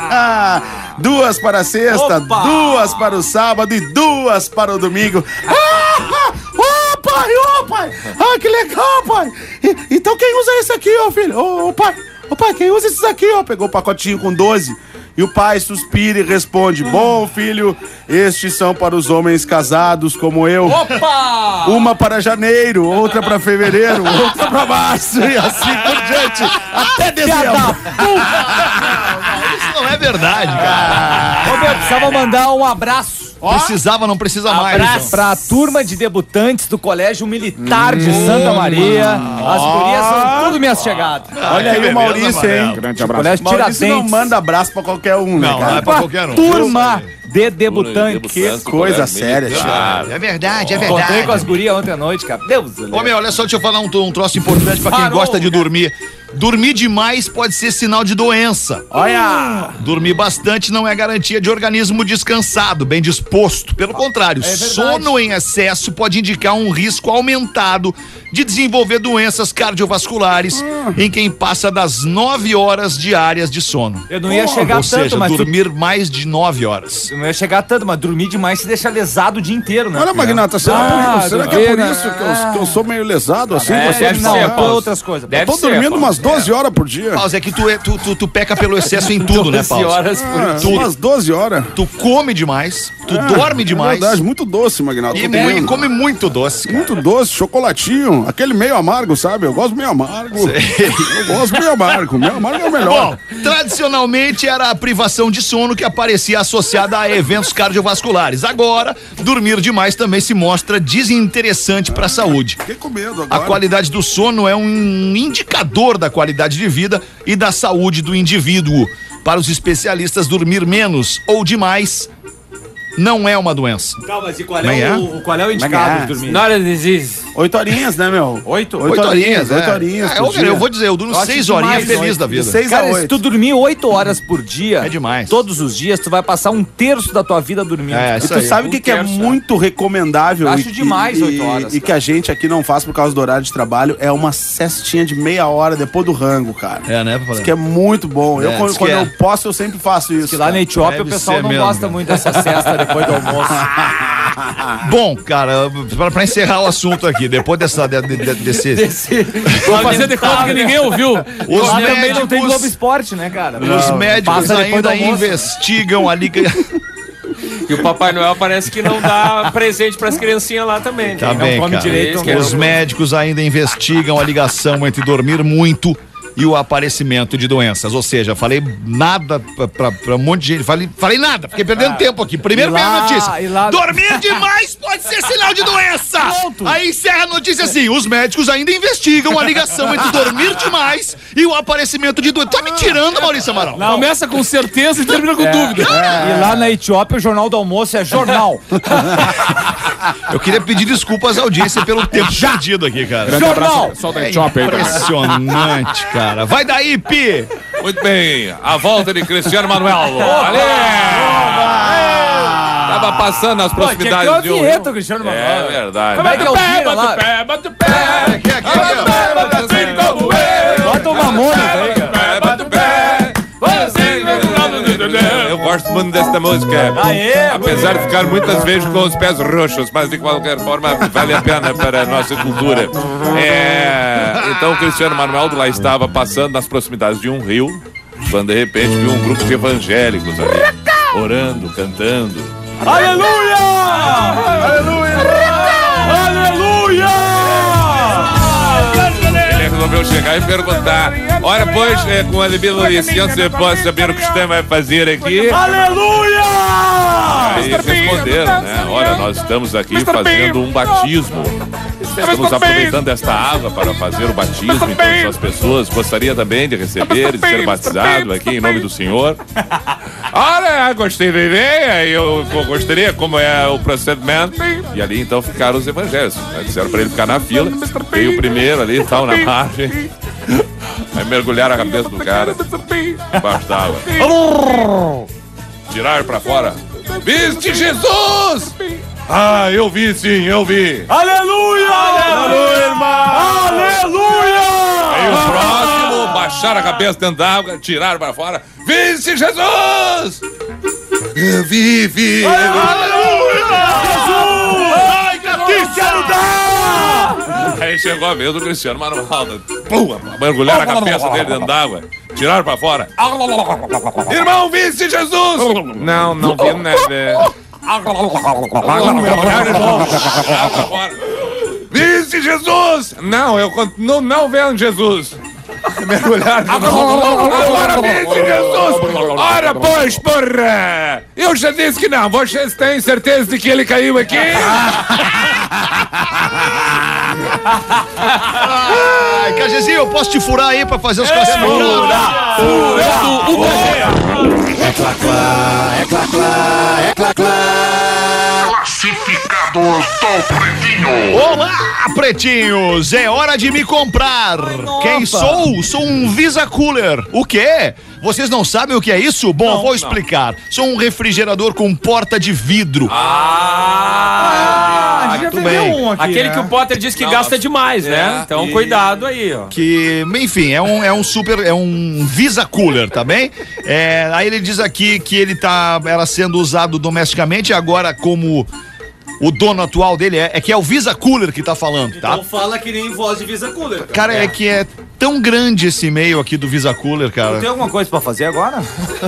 Duas para a sexta, Opa! duas para o sábado e duas para o domingo. Ah, ô, pai, ô, pai. Ah, que legal, pai. E- então quem usa esse aqui, ô, filho? Ô, ô, pai, ô, pai, quem usa esses aqui, ó? Pegou o pacotinho com doze. E o pai suspira e responde: bom, filho, estes são para os homens casados como eu. Opa! Uma para janeiro, outra para fevereiro, outra para março e assim por diante. Até dezembro. Isso não é verdade, cara. Ô, meu, precisava mandar um abraço Precisava, não precisa mais. Abraço então. pra turma de debutantes do Colégio Militar de Santa Maria. As gurias são tudo minhas chegadas. Olha aí o Maurício, hein? Grande Colégio Maurício não Tiradentes. manda abraço pra qualquer um, né, Não, não cara? é pra qualquer um. Turma de debutantes. Que coisa séria, militar. É verdade, é Encontrei verdade. com as gurias ontem à noite, cara. Deus do Ô, céu. meu, olha só, deixa eu falar um, um troço importante pra quem Parou, gosta de cara. dormir. Dormir demais pode ser sinal de doença. Olha! Dormir bastante não é garantia de organismo descansado, bem disposto. Pelo contrário, verdade. sono em excesso pode indicar um risco aumentado de desenvolver doenças cardiovasculares em quem passa das nove horas diárias de sono. Eu não ia chegar Ou tanto, seja, mas... tu- dormir mais de nove horas. Eu não ia chegar tanto, mas dormir demais se deixa lesado o dia inteiro, né? Olha, Magnata, será, Ah, por- será que é por doideira. isso que eu, que eu sou meio lesado assim? É, Você deve não, ser, é? por outras coisas. Deve Eu tô ser, dormindo Paulo. umas doze horas por dia. Paulo, é que tu, é- tu, tu, tu peca pelo excesso em tudo, né, Paulo? horas por Ah, tudo. umas doze horas. Tu come demais, tu Ah, dorme demais. É verdade, muito doce, Magnata. E, tô mu- e comendo. come muito doce, cara. Muito doce, chocolatinho, aquele meio amargo, sabe? Eu gosto meio amargo. Eu gosto meio amargo. Meio amargo é o melhor. Bom, tradicionalmente era a privação de sono que aparecia associada a eventos cardiovasculares. Agora, dormir demais também se mostra desinteressante para a saúde. Fiquei com medo A agora. qualidade do sono é um indicador da qualidade de vida e da saúde do indivíduo. Para os especialistas, dormir menos ou demais não é uma doença. Calma, mas e qual Como é é, que o, qual é o Como é indicado que de é? dormir? Not a disease. Oito horinhas, né, meu? Oito? Oito horinhas, é. oito horinhas. É, por eu, cara, dia. eu vou dizer, eu durmo Eu acho seis demais, horinhas feliz oito. da vida. De seis a Cara, se oito. tu dormir oito horas por dia, É demais. todos os dias, tu vai passar um terço da tua vida dormindo. É, E isso tu aí. sabe o que, que é terço, muito recomendável? Acho e, demais e, oito horas, E que a gente aqui não faz por causa do horário de trabalho, é uma cestinha de meia hora depois do rango, cara. É, né? Isso que é muito bom. Eu, É, quando diz que quando é. eu posso, eu sempre faço isso. Que lá na Etiópia Deve o pessoal ser não mesmo, gosta cara. muito dessa cesta depois do almoço. Bom, cara, pra, pra encerrar o assunto aqui, depois dessa, de, de- de- desse... Vou fazer de conta que ninguém ouviu. Os Lá também não tem médicos- Globo Esporte, né, cara? Os médicos Passa depois do ainda almoço. investigam ali. E o Papai Noel parece que não dá presente pras criancinhas lá também. né? Tá bem, come cara. direito, Esse que é Os o- médicos ainda investigam a ligação entre dormir muito e o aparecimento de doenças. Ou seja, falei nada pra, pra, pra um monte de gente. Falei, falei nada, fiquei perdendo tempo aqui. Primeiro E vem a lá- notícia. e lá- Dormir demais pode ser sinal de doença. Pronto. Aí encerra a notícia assim: os médicos ainda investigam a ligação entre dormir demais e o aparecimento de doença. Tá me tirando, Maurício Amaral? Começa com certeza e termina com dúvida. E lá na Etiópia o Jornal do Almoço é jornal. Eu queria pedir desculpas à audiência pelo tempo perdido aqui, cara. Jornal! Solta aí, Chopper. Impressionante, cara. Vai daí, Pi! Muito bem, a volta de Cristiano Manuel. Ali! Tava passando nas Pô, tinha que ter proximidades uma de um vinheta, rio. Cristiano É Manuel. verdade. Como é que é o Pira lá? pé, bate o pé. Aqui, aqui, aqui, Bota o Mamonas aí, cara. Bate o pé. Eu gosto muito desta música. Aê, Apesar de ficar muitas vezes com os pés roxos, mas de qualquer forma vale a pena para a nossa cultura. É, então o Cristiano Manuel lá estava passando nas proximidades de um rio, quando de repente viu um grupo de evangélicos ali, orando, cantando. Aleluia! Aleluia! Aleluia! Ele resolveu chegar e perguntar: olha, pois, é, com a devida licença, posso saber o que estamos a fazer aqui? Aleluia! Aí responderam, né? Olha, nós estamos aqui fazendo um batismo. Estamos aproveitando esta água para fazer o batismo. Então, se as pessoas gostariam também de receber, de ser batizado aqui em nome do Senhor. Olha, gostei da ideia. Eu gostaria como é o procedimento. E ali então ficaram os evangélicos, né? Disseram para ele ficar na fila. Veio o primeiro ali, tal, na margem. Aí mergulharam a cabeça do cara embaixo d'água. Tiraram pra fora. Viste Jesus! Ah, eu vi sim, eu vi. Aleluia! Aleluia, irmão! Aleluia! Aí o próximo, baixaram a cabeça dentro d'água, tiraram pra fora. Viste Jesus! Eu vi, vi. Ai, Cristiano dá! Aí chegou a vez do Cristiano Manuel. Pum, mergulharam a cabeça dele dentro d'água. Tiraram pra fora. Irmão, viste Jesus? Não, não vi nada. Viste Jesus? Não, eu continuo não vendo Jesus. Mergulharam. Agora viste Jesus? Ora, pois, porra! Eu já disse que não. Vocês têm certeza de que ele caiu aqui? Ai, Cajezinho, eu posso te furar aí pra fazer os classificados? Classificados do Pretinho. Olá, pretinhos! É hora de me comprar. Quem sou? Sou um Visa Cooler. O quê? Vocês não sabem o que é isso? Bom, vou explicar. Sou um refrigerador com porta de vidro. Ah, gente já tudo vendeu bem. um aqui, Aquele né? que o Potter disse que gasta demais, né? É, Então e- cuidado aí, ó. Que, enfim, é um, é um super, é um Visa Cooler, tá bem? É, aí ele diz aqui que ele tá, era sendo usado domesticamente, agora como o dono atual dele é, é que é o Visa Cooler que tá falando, tá? Então fala que nem voz de Visa Cooler. Cara. Cara, é que é tão grande esse e-mail aqui do Visa Cooler, cara. Tem alguma coisa pra fazer agora?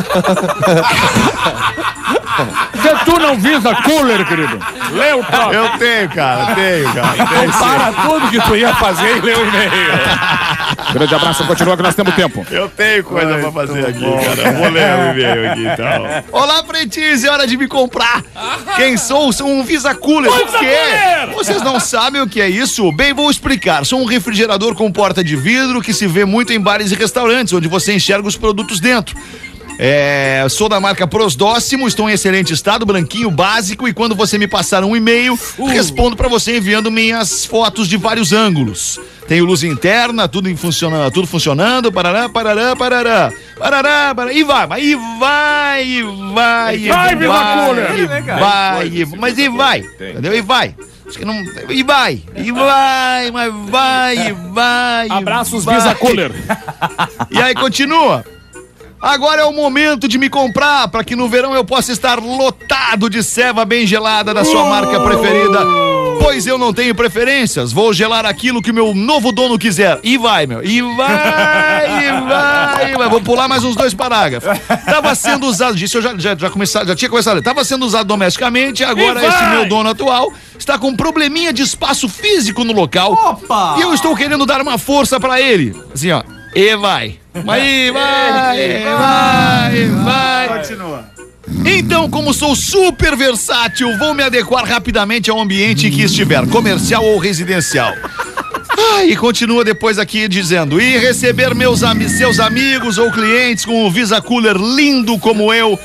Se tu não visa cooler, querido, lê o top. Eu tenho, cara, tenho, cara. Tenho sim. Para tudo que tu ia fazer e lê o e-mail. Grande abraço, continua que nós temos tempo. Eu tenho coisa pra fazer aqui, cara. Eu vou ler o e-mail aqui, então. Olá, pretinhos, é hora de me comprar. Quem sou? Sou um Visa Cooler. O quê? Vocês não sabem o que é isso? Bem, vou explicar. Sou um refrigerador com porta de vidro que se vê muito em bares e restaurantes, onde você enxerga os produtos dentro. É, sou da marca Prosdóximo, estou em excelente estado, branquinho, básico, e quando você me passar um e-mail, uh. respondo pra você enviando minhas fotos de vários ângulos. Tenho luz interna, tudo em funciona, tudo funcionando, parará, parará, parará, parará, parará, e vai, e vai, e vai, e vai, vai, Visa Cooler. e vai, e vai, mas e vai, entendeu? E vai. Acho que não. E vai, e vai, mas vai, e vai. Abraços, vai. Visa Cooler. E aí continua. Agora é o momento de me comprar para que no verão eu possa estar lotado de ceva bem gelada da sua marca preferida. Pois eu não tenho preferências. Vou gelar aquilo que o meu novo dono quiser. E vai, meu. E vai, e vai, e vai. Vou pular mais uns dois parágrafos. Tava sendo usado, disso eu já, já, já, comecei, já tinha começado. Tava sendo usado domesticamente, agora esse meu dono atual está com um probleminha de espaço físico no local. Opa! E eu estou querendo dar uma força para ele. Assim, ó. E vai. Vai, vai, vai, vai. Continua. Então, como sou super versátil, vou me adequar rapidamente ao ambiente em que estiver, comercial ou residencial. Ah, e continua depois aqui dizendo: e receber meus am- seus amigos ou clientes com um Visa Cooler lindo como eu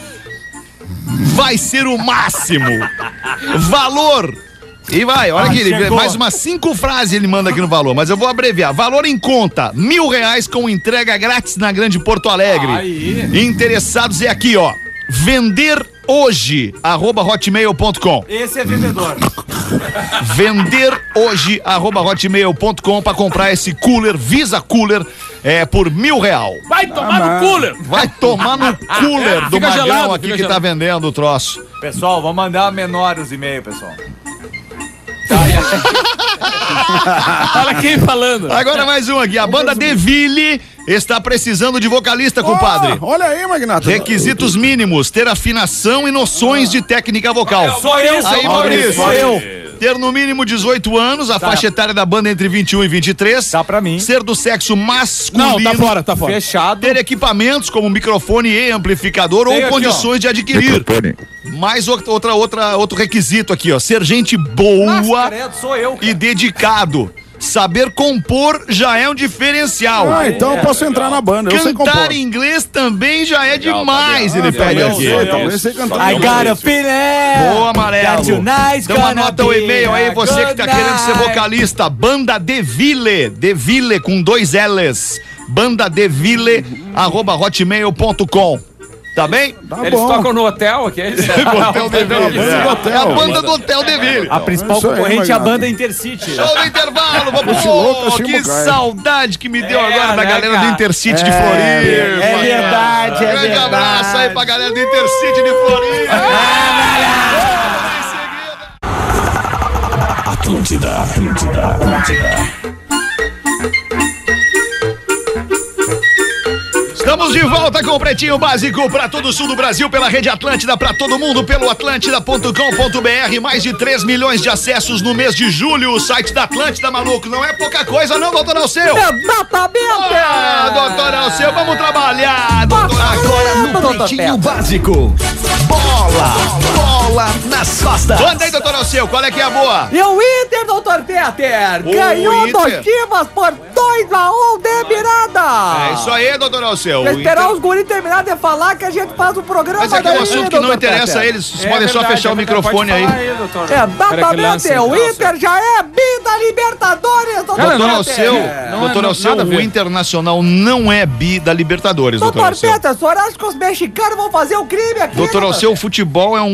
vai ser o máximo. Valor. E vai, olha Ah, aqui, ele, chegou. mais umas cinco frases ele manda aqui no valor, mas eu vou abreviar. Valor em conta, mil reais com entrega grátis na Grande Porto Alegre. Aí. Interessados é aqui, ó. Vender hoje, arroba hotmail ponto com. Esse é vendedor. Vender hoje, arroba hotmail ponto com pra comprar esse cooler, Visa Cooler, é, por mil real. Vai tomar no cooler. Vai tomar no cooler do Fica Magrão gelado, aqui fica que tá gelado. vendendo o troço. Pessoal, vamos mandar menor os e-mails, pessoal. Olha quem falando. Agora mais um aqui, a banda Deville está precisando de vocalista, compadre. Ah, olha aí, Magnata. Requisitos mínimos: ter afinação e noções de técnica vocal. Sou eu, Aí, Maurício. Sou eu. Ter no mínimo dezoito anos, a Tá. faixa etária da banda entre vinte e um e vinte e três. Tá pra mim. Ser do sexo masculino. Não, tá fora, tá fora. Fechado. Ter equipamentos como microfone e amplificador Tem ou aqui, condições de adquirir. Mais outra, outra, outra, outro requisito aqui, ó. Ser gente boa Nossa, credo, sou eu, cara. e dedicado. Saber compor já é um diferencial. Ah, então eu posso entrar na banda. Eu sei compor. Cantar em inglês também já é Legal, demais, tá ele vendo? pede Eu aqui. sei, talvez sei cantar. I got a feeling. Boa, Amarelo. That tonight's Então gonna anota o be e-mail aí, a você que tá good querendo ser night. vocalista. Banda Deville, Deville com dois L's. Banda Deville, arroba hotmail ponto com. Tá bem? Tá Eles bom. tocam no hotel aqui. Eles... Hotel Deville. banda do hotel. É a banda do Hotel Deville. A principal Isso aí, concorrente é a Magnata. banda Intercity. Show do intervalo, vamos Esse louco, pô, assim, que Mucaia. saudade que me deu É, agora da né, galera cara? do Intercity de É, Floripa. é verdade, é Grande verdade. abraço aí pra galera do Intercity de Floripa. Atlântida, Atlântida, Atlântida. Estamos de volta com o Pretinho Básico para todo o sul do Brasil, pela Rede Atlântida, para todo mundo, pelo atlântida ponto com ponto br. Mais de três milhões de acessos no mês de julho. O site da Atlântida, maluco, não é pouca coisa não, doutor Alceu. Exatamente! Ah, doutor Alceu, vamos trabalhar, doutor. Agora no Pretinho Básico. Bola, bola nas costas. Manda aí, doutor Alceu, qual é que é a boa? E o Inter, doutor Peter, O ganhou Inter. dos Chivas por dois a um de virada. É isso aí, doutor Alceu. Pra O esperar Inter- os guris terminar de falar que a gente faz o programa. Mas é que é um daí, assunto que não doutor interessa a Peter. eles, vocês podem só fechar o microfone aí. Exatamente, o Inter já é bi da Libertadores, doutor Cara, Doutor não, Alceu, não doutor é Alceu, nada a ver. o Internacional não é bi da Libertadores, doutor Doutor Alceu. Peter, o senhor acha que os mexicanos vão fazer o crime aqui? Doutor Alceu, o futebol é um, um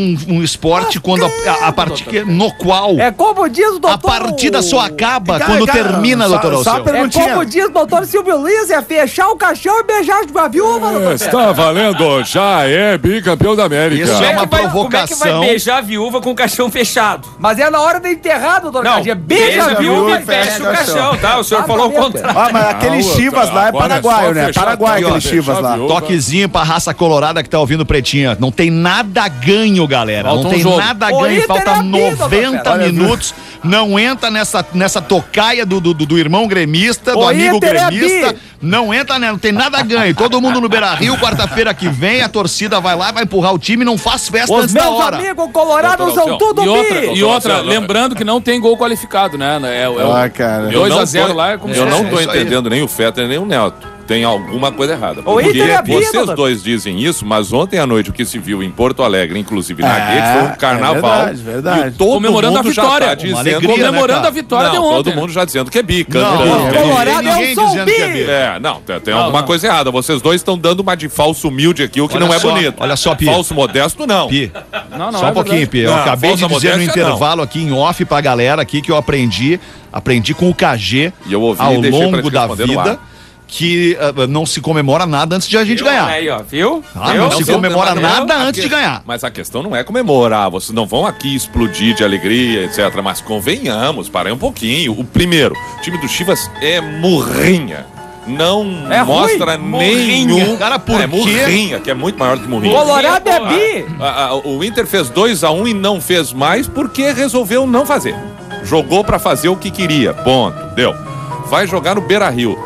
esporte quando a, a, a partida no qual É como diz o doutor... a partida só acaba Cara, quando cara, termina, só- doutor só Alceu. per- É Perguntinha. como diz o doutor Silvio Luiz, é fechar o caixão e beijar a viúva, doutor Pedro. Está valendo, já é bicampeão da América. Isso Como é é, uma que vai, como é que vai provocação. beijar a viúva com o caixão fechado? Mas é na hora de enterrar, doutor Não, Cadinha. beija Beija a viúva e fecha fecha o o caixão, tá? O senhor Ah, falou o tá bem, contrário. Ah, mas aquele Ah, Chivas lá é agora é paraguaio, só né? fechar Paraguai aqui, ó, aquele Chivas fechar lá. a viúva. Toquezinho pra raça colorada que tá ouvindo Pretinha. Não tem nada ganho, galera. Falta não um tem jogo. nada O ganho. Inter Falta é a vida, noventa doutor Pedro. minutos. Não entra nessa, nessa tocaia do, do, do irmão gremista, do O amigo Inter é a gremista. bi. Não entra, né? Não tem nada ganho. Todo mundo no Beira-Rio, quarta-feira que vem, a torcida vai lá, vai empurrar o time e não faz festa Os antes da meus hora. amigos colorados Doutor são Alceu. tudo E outra, bi. e outra Doutor, lembrando que não tem gol qualificado, né? É, é, o- Ah, cara. Eu dois a não zero tô- lá é como Eu se não fosse- tô isso aí. entendendo nem o Fetter nem o Neto. Tem alguma coisa errada. O Porque Inter é bi, vocês doutor. dois dizem isso, mas ontem à noite o que se viu em Porto Alegre, inclusive na É, rede, foi um é carnaval. verdade, verdade. E todo Comemorando mundo a vitória. já tá Uma dizendo... alegria, né, Comemorando cara? a vitória de Não, ontem. todo mundo já dizendo que é bi, Não, cantando. não, que é bi. Colorado tem é ninguém um som dizendo que é bi. bi. É, não, tem, tem Não, alguma não. coisa errada. Vocês dois estão dando uma de falso humilde aqui, o que Olha não é só, bonito. olha só, Pi. Falso modesto, não. Pi, Não, não, só é um pouquinho, verdade. Pi. Eu Não, acabei de falsa dizer no modéstia, intervalo aqui em off pra galera aqui que eu aprendi, aprendi com o K G E eu ouvi ao e deixei pra longo te da responder no vida ar. que ah, não se comemora nada antes de a gente ganhar. Aí, ó, viu? Ah, Viu? não se comemora mas nada a antes que- de ganhar. Mas a questão não é comemorar, vocês não vão aqui explodir de alegria, etcétera. Mas convenhamos, parem um pouquinho. O primeiro, o time do Chivas é murrinha. Não É mostra ruim? nenhum. Murrinha. Cara, por é quê? murrinha, que é muito maior que murrinha. Colorado é bi. A- a- o Inter fez dois a um e não fez mais porque resolveu não fazer. Jogou pra fazer o que queria. Ponto. Deu. Vai jogar no Beira-Rio.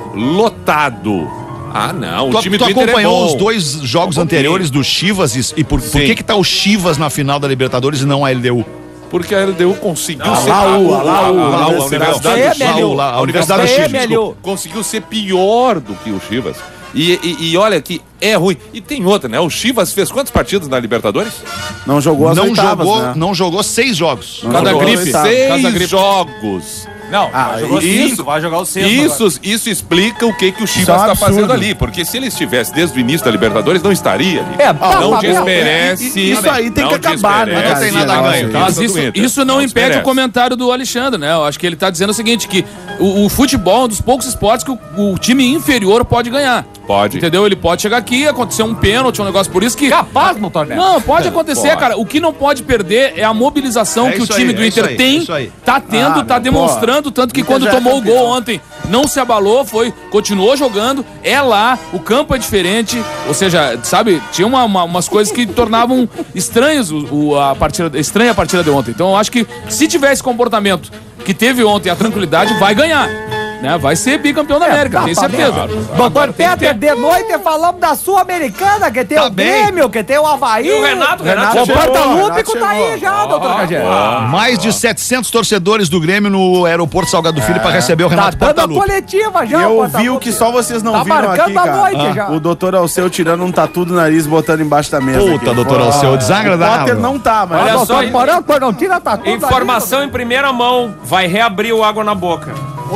Lotado. Ah, não. O Tu, time tu do Inter é acompanhou bom. os dois jogos Um pouquinho. anteriores do Chivas e, e por, por Sim. que que tá o Chivas na final da Libertadores e não a L D U? Porque a L D U conseguiu A ser. Laú, a a Laú, a a Universidade Laú. do Chile. Laú, lá, a Universidade do Laú. Chile, Laú. desculpa. Conseguiu ser pior do que o Chivas. E, e, e olha que é ruim. E tem outra, né? O Chivas fez quantas partidas na Libertadores? Não jogou as Não oitavas, jogou, né? não jogou seis jogos. Não Cada jogou as gripe. oitavas. Seis Casa gripe. jogos. Não, Ah, jogou isso- cinco, vai jogar o sexto. Isso, isso explica o que, que o Isso é Chivas um está absurdo. fazendo ali. Porque se ele estivesse desde o início da Libertadores, não estaria ali. É, não tá, desmerece. Isso aí tem não que acabar, né? desmerece Não tem nada a esse ganho. negócio Mas do isso, Inter. isso não, impede desmerece. o comentário do Alexandre, né? Eu acho que ele tá dizendo o seguinte, que o, o futebol é um dos poucos esportes que o, o time inferior pode ganhar. Pode. Entendeu? Ele pode chegar aqui, acontecer um pênalti, um negócio por isso que... Capaz no torneio. Não, pode acontecer, Pode. cara. O que não pode perder é a mobilização É que o isso time aí, do é isso Inter aí, tem, é isso aí. tá tendo, Ah, tá meu, demonstrando, tanto que Inter quando já é tomou o gol campeão. ontem, não se abalou, foi, continuou jogando, é lá, o campo é diferente, ou seja, sabe, tinha uma- uma- umas coisas que tornavam estranhos o, o- a partida, estranha a partida de ontem. Então eu acho que se tiver esse comportamento que teve ontem, a tranquilidade, vai ganhar. Né? Vai ser bicampeão da América, tá, tenho tá certeza. mesmo. Doutor Peter, de noite falamos da Sul-Americana, que tem Tá o bem. Grêmio, que tem o Havaí. E o Renato, o Renato O chegou, Porta Renato Lúpico tá aí chegou. já, doutor Cagé. Mais de setecentos torcedores do Grêmio no aeroporto Salgado Filho para receber o Tá Renato dando a Portaluppi. coletiva já, Eu o Porta ouvi o Lúpico. que só vocês não Tá viram marcando aqui, a cara. noite já. O doutor Alceu tirando um tatu do nariz e botando embaixo da mesa. Puta, aqui. doutor Ó, Alceu, O desagradável. Potter não tá, mas... Olha Olha só, só, hein? Porão, pô, não tira tatu. Informação em primeira mão. Vai reabrir o Água na Boca.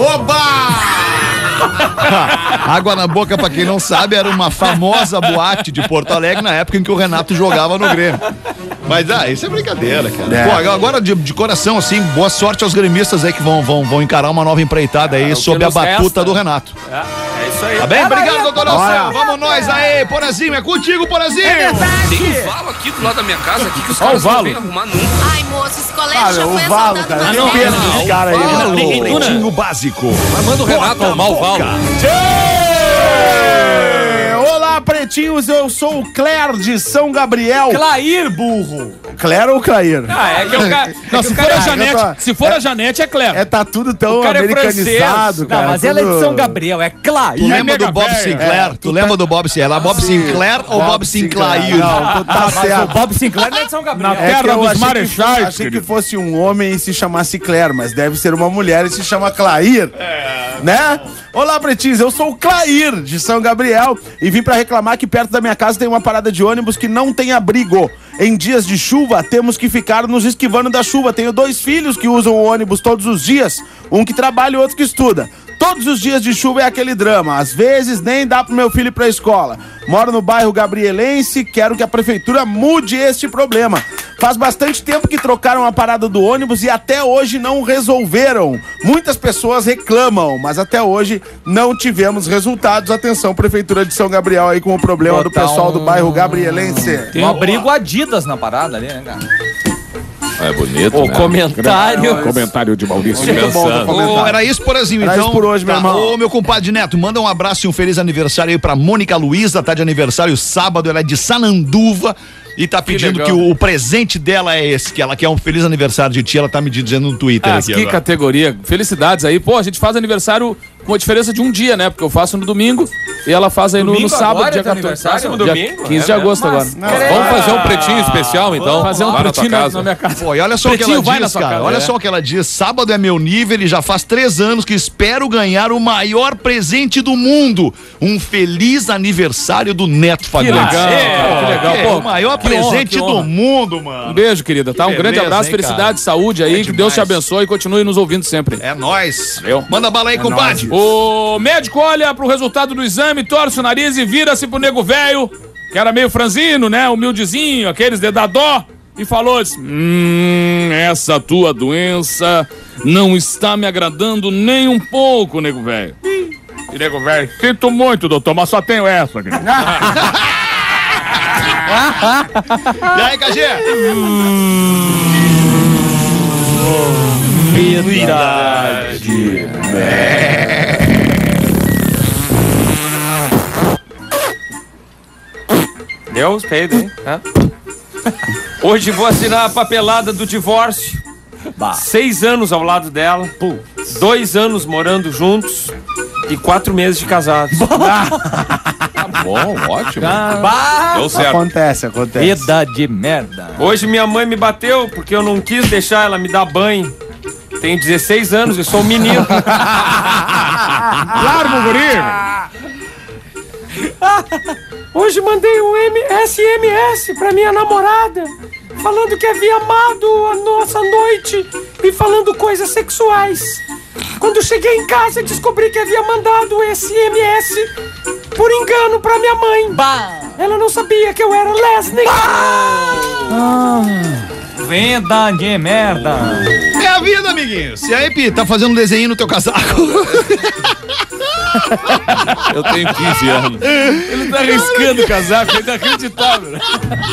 Água na Boca, pra quem não sabe, era uma famosa boate de Porto Alegre na época em que o Renato jogava no Grêmio. Mas, ah, isso é brincadeira, cara. É. Pô, agora, de, de coração, assim, boa sorte aos gremistas aí que vão, vão, vão encarar uma nova empreitada aí É, o que sob a nos batuta resta. do Renato. É, é isso aí. Tá bem? Obrigado, doutor Alceu. Olha. Vamos nós aí, Porazinho. É contigo, Porazinho. Tem um valo aqui do lado da minha casa aqui que os Ó, caras o valo. não vêm arrumar nunca. Ai, moço, esse colégio Ah, já meu, foi o Valo, assaltado cara. uma Que vez. pena desse cara aí. Valo. né? Pretinho básico. Mas manda o Renato arrumar o Valo. Olá, pretinhos, eu sou o Claire de São Gabriel. Clair, burro. Claire ou Claire? Ah, é que o cara. Não, é que se o for cara- a Janete, eu tô- se for a Janete, é Cleber. É, tá tudo tão O cara é americanizado, francês. cara. Não, mas ela é de tudo- São Gabriel, é Tu Clair. lembra do mega Bob velho. Sinclair? É, tu lembra do Bob Sinclair? Era Bob Sinclair ou Bob Sinclair? Não, tu tá Mas o certo. Bob Sinclair não é de São Gabriel. Na É que terra eu dos achei que, marechais, achei que querido. fosse um homem e se chamasse Claire, mas deve ser uma mulher e se chama Clair. Né? Olá, pretinhos, eu sou o Clair de São Gabriel e vim pra reclamar que perto da minha casa tem uma parada de ônibus que não tem abrigo. Em dias de chuva, temos que ficar nos esquivando da chuva. Tenho dois filhos que usam o ônibus todos os dias, um que trabalha e outro que estuda. Todos os dias de chuva é aquele drama. Às vezes nem dá pro meu filho ir pra escola. Moro no bairro Gabrielense, quero que a prefeitura mude este problema. Faz bastante tempo que trocaram a parada do ônibus e até hoje não resolveram. Muitas pessoas reclamam, mas até hoje não tivemos resultados. Atenção, Prefeitura de São Gabriel aí com o problema Botar do pessoal um- do bairro Gabrielense. Tem um abrigo Adidas na parada ali, né, cara? É bonito, O né? comentário. Comentário de Maurício. Muito bom do Ô, comentário. era isso, Porazinho, Era então. isso por hoje, meu Tá. irmão. Ô, meu compadre Neto, manda um abraço e um feliz aniversário aí pra Mônica Luiza, tá de aniversário sábado, ela é de Sananduva e tá pedindo que, legal. o, o presente dela é esse, que ela quer um feliz aniversário de ti, ela tá me dizendo no Twitter Ah, aqui que agora. categoria. Felicidades aí. Pô, a gente faz aniversário com a diferença de um dia, né? Porque eu faço no domingo e ela faz aí no, no Domingo sábado, agora dia é teu quatorze. aniversário? Dia Domingo? quinze de É agosto agora. Vamos fazer um pretinho especial, então? Vamos fazer um lá na tua pretinho na, casa. na minha casa. Pô, e olha só o que Pretinho, ela vai na diz, sua cara. casa, Olha é. só o que ela diz. Sábado é meu nível e já faz três anos que espero ganhar o maior presente do mundo. Um feliz aniversário do Neto Que Fagundes. legal, cara, que legal. É, Pô, o maior que honra, presente que do honra. mundo, Um mano. beijo, querida, tá? Um beleza, grande abraço, hein, felicidade, cara? saúde aí, É que Deus te demais. abençoe e continue nos ouvindo sempre. É nóis. Valeu. Manda bala aí, compadre. O médico olha pro resultado do exame, torce o nariz e vira-se pro nego velho, que era meio franzino, né? Humildezinho, aqueles de dar dó, e falou assim: Hum, essa tua doença não está me agradando nem um pouco, nego velho. E nego velho, sinto muito, doutor, mas só tenho essa. Aqui. E aí, K G? Deu os peidos, hein? Hã? Hoje vou assinar a papelada do divórcio. Seis anos ao lado dela. Dois anos morando juntos. E quatro meses de casados. Tá bom, ótimo. Deu certo. Acontece, acontece. Vida de merda. Hoje minha mãe me bateu porque eu não quis deixar ela me dar banho. Tenho dezesseis anos e sou um menino. Larga o guri! Hoje mandei um M S M S pra minha namorada, falando que havia amado a nossa noite e falando coisas sexuais. Quando cheguei em casa, descobri que havia mandado esse M S por engano pra minha mãe. Ela não sabia que eu era lésbica. Vida de merda. É a vida, amiguinhos. E aí, Pi, tá fazendo um desenho no teu casaco? Eu tenho quinze anos. Ele tá arriscando o casaco, é inacreditável. Né?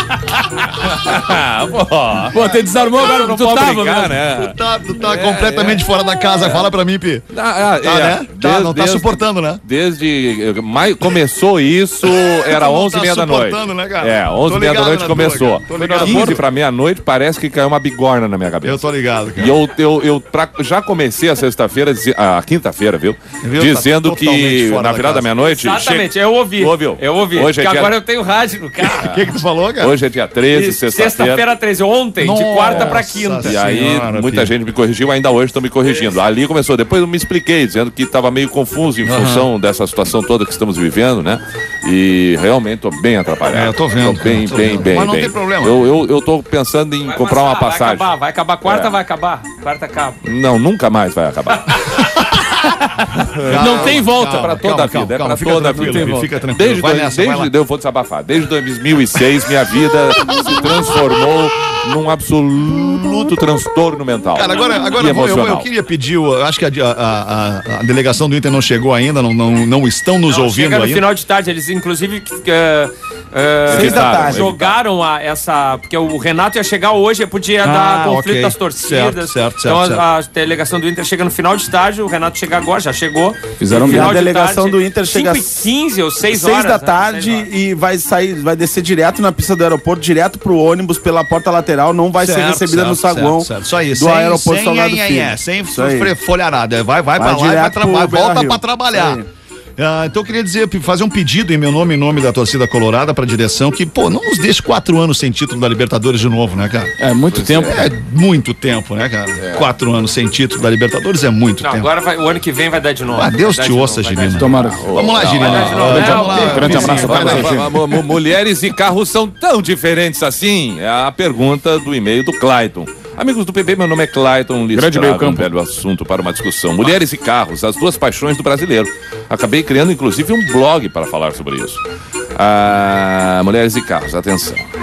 Pô, Pô, você desarmou agora, não tu pode tava, brincar, né? né? Tu tá, tu tá completamente fora da casa. Fala pra mim, Pi. Ah, ah, Tá, é, né? Tá, desde- não tá desde- suportando, né? Desde maio, começou isso, era Não onze e tá meia da noite. suportando, né, cara? É, onze Tô e meia da ligado noite na começou. tua, cara. Tô ligado. quinze pra meia-noite, parece que caiu uma bigorna na minha cabeça. Eu tô ligado, cara. E eu, eu, eu pra- já comecei a sexta-feira, dizi- a quinta-feira, viu? Viu? Dizendo Tá totalmente que fora na da virada da casa. meia-noite. Exatamente, che- eu ouvi. Ouviu? Eu ouvi. Hoje é porque dia- agora eu tenho rádio no carro. O que que tu falou, cara? Hoje é dia treze, E sexta-feira. Sexta-feira treze, ontem, de Nossa quarta pra quinta. E aí, Senhora, muita Pi. gente me corrigiu, ainda hoje estão me corrigindo. Ali começou, depois eu me expliquei, dizendo que estava meio confuso em função dessa situação toda que estamos vivendo, né? E realmente tô bem atrapalhado. É, eu tô vendo, Tô bem, cara, tô bem, vendo. bem, Mas não bem. tem problema. Eu, eu, eu tô pensando em Vai comprar uma passar, passagem. Vai acabar, vai acabar. Quarta É. vai acabar. Quarta acaba. Não, nunca mais vai acabar. Não tem volta. Calma, Pra toda a calma, vida, é calma, pra fica toda a tranquilo, vida. Pi, fica tranquilo. Desde, Vai dois- nessa, vai lá. desde eu vou desabafar. Desde dois mil e seis, minha vida se transformou num absoluto transtorno mental. Cara, agora, agora e eu, vou- eu, emocional. eu queria pedir, eu acho que a, a, a- a delegação do Inter não chegou ainda, não, não, não estão nos Não, ouvindo chega no ainda. final de tarde, eles inclusive uh, uh, Seis da tarde. jogaram a, essa. Porque o Renato ia chegar hoje, podia dar conflito ok. das torcidas. Certo, certo, então certo, a, a delegação do Inter chega no final de tarde, o Renato chega agora, já chegou. Fizeram No bem. final A de delegação tarde, do Inter chega cinco e quinze ou seis Seis horas. da né? tarde Seis horas. e vai sair, vai descer direto na pista do aeroporto, direto pro ônibus pela porta lateral, não vai ser Certo, recebida no certo, saguão certo, certo. Isso aí, do sem, aeroporto sem, Salgado sem, Filho. sem Isso aí. fre- folharada. Vai, vai, Vai pra lá e vai direto trabalhar, pro volta Beira-Rio. pra trabalhar. Isso Ah, então eu queria dizer, fazer um pedido em meu nome e em nome da torcida colorada pra direção que, pô, não nos deixe quatro anos sem título da Libertadores de novo, né, cara? É muito tempo. É muito tempo, né, cara? Quatro anos sem título da Libertadores é muito Não, tempo. agora vai, o ano que vem vai dar de novo. Ah, Deus Vai dar te de ouça, novo, vai dar Girino. de Tomara. Vamos lá, Vai Girino. dar de novo. Vamos É, lá, ok. Grande Vizinho, abraço, vai lá. abraço. Mu- mu- mu- Mulheres e carros são tão diferentes assim? É a pergunta do e-mail do Clayton. Amigos do P B, meu nome é Clayton, Grande listrado meio um campo. velho assunto para uma discussão. Mulheres e carros, as duas paixões do brasileiro. Acabei criando, inclusive, um blog para falar sobre isso. Ah, mulheres e carros, atenção.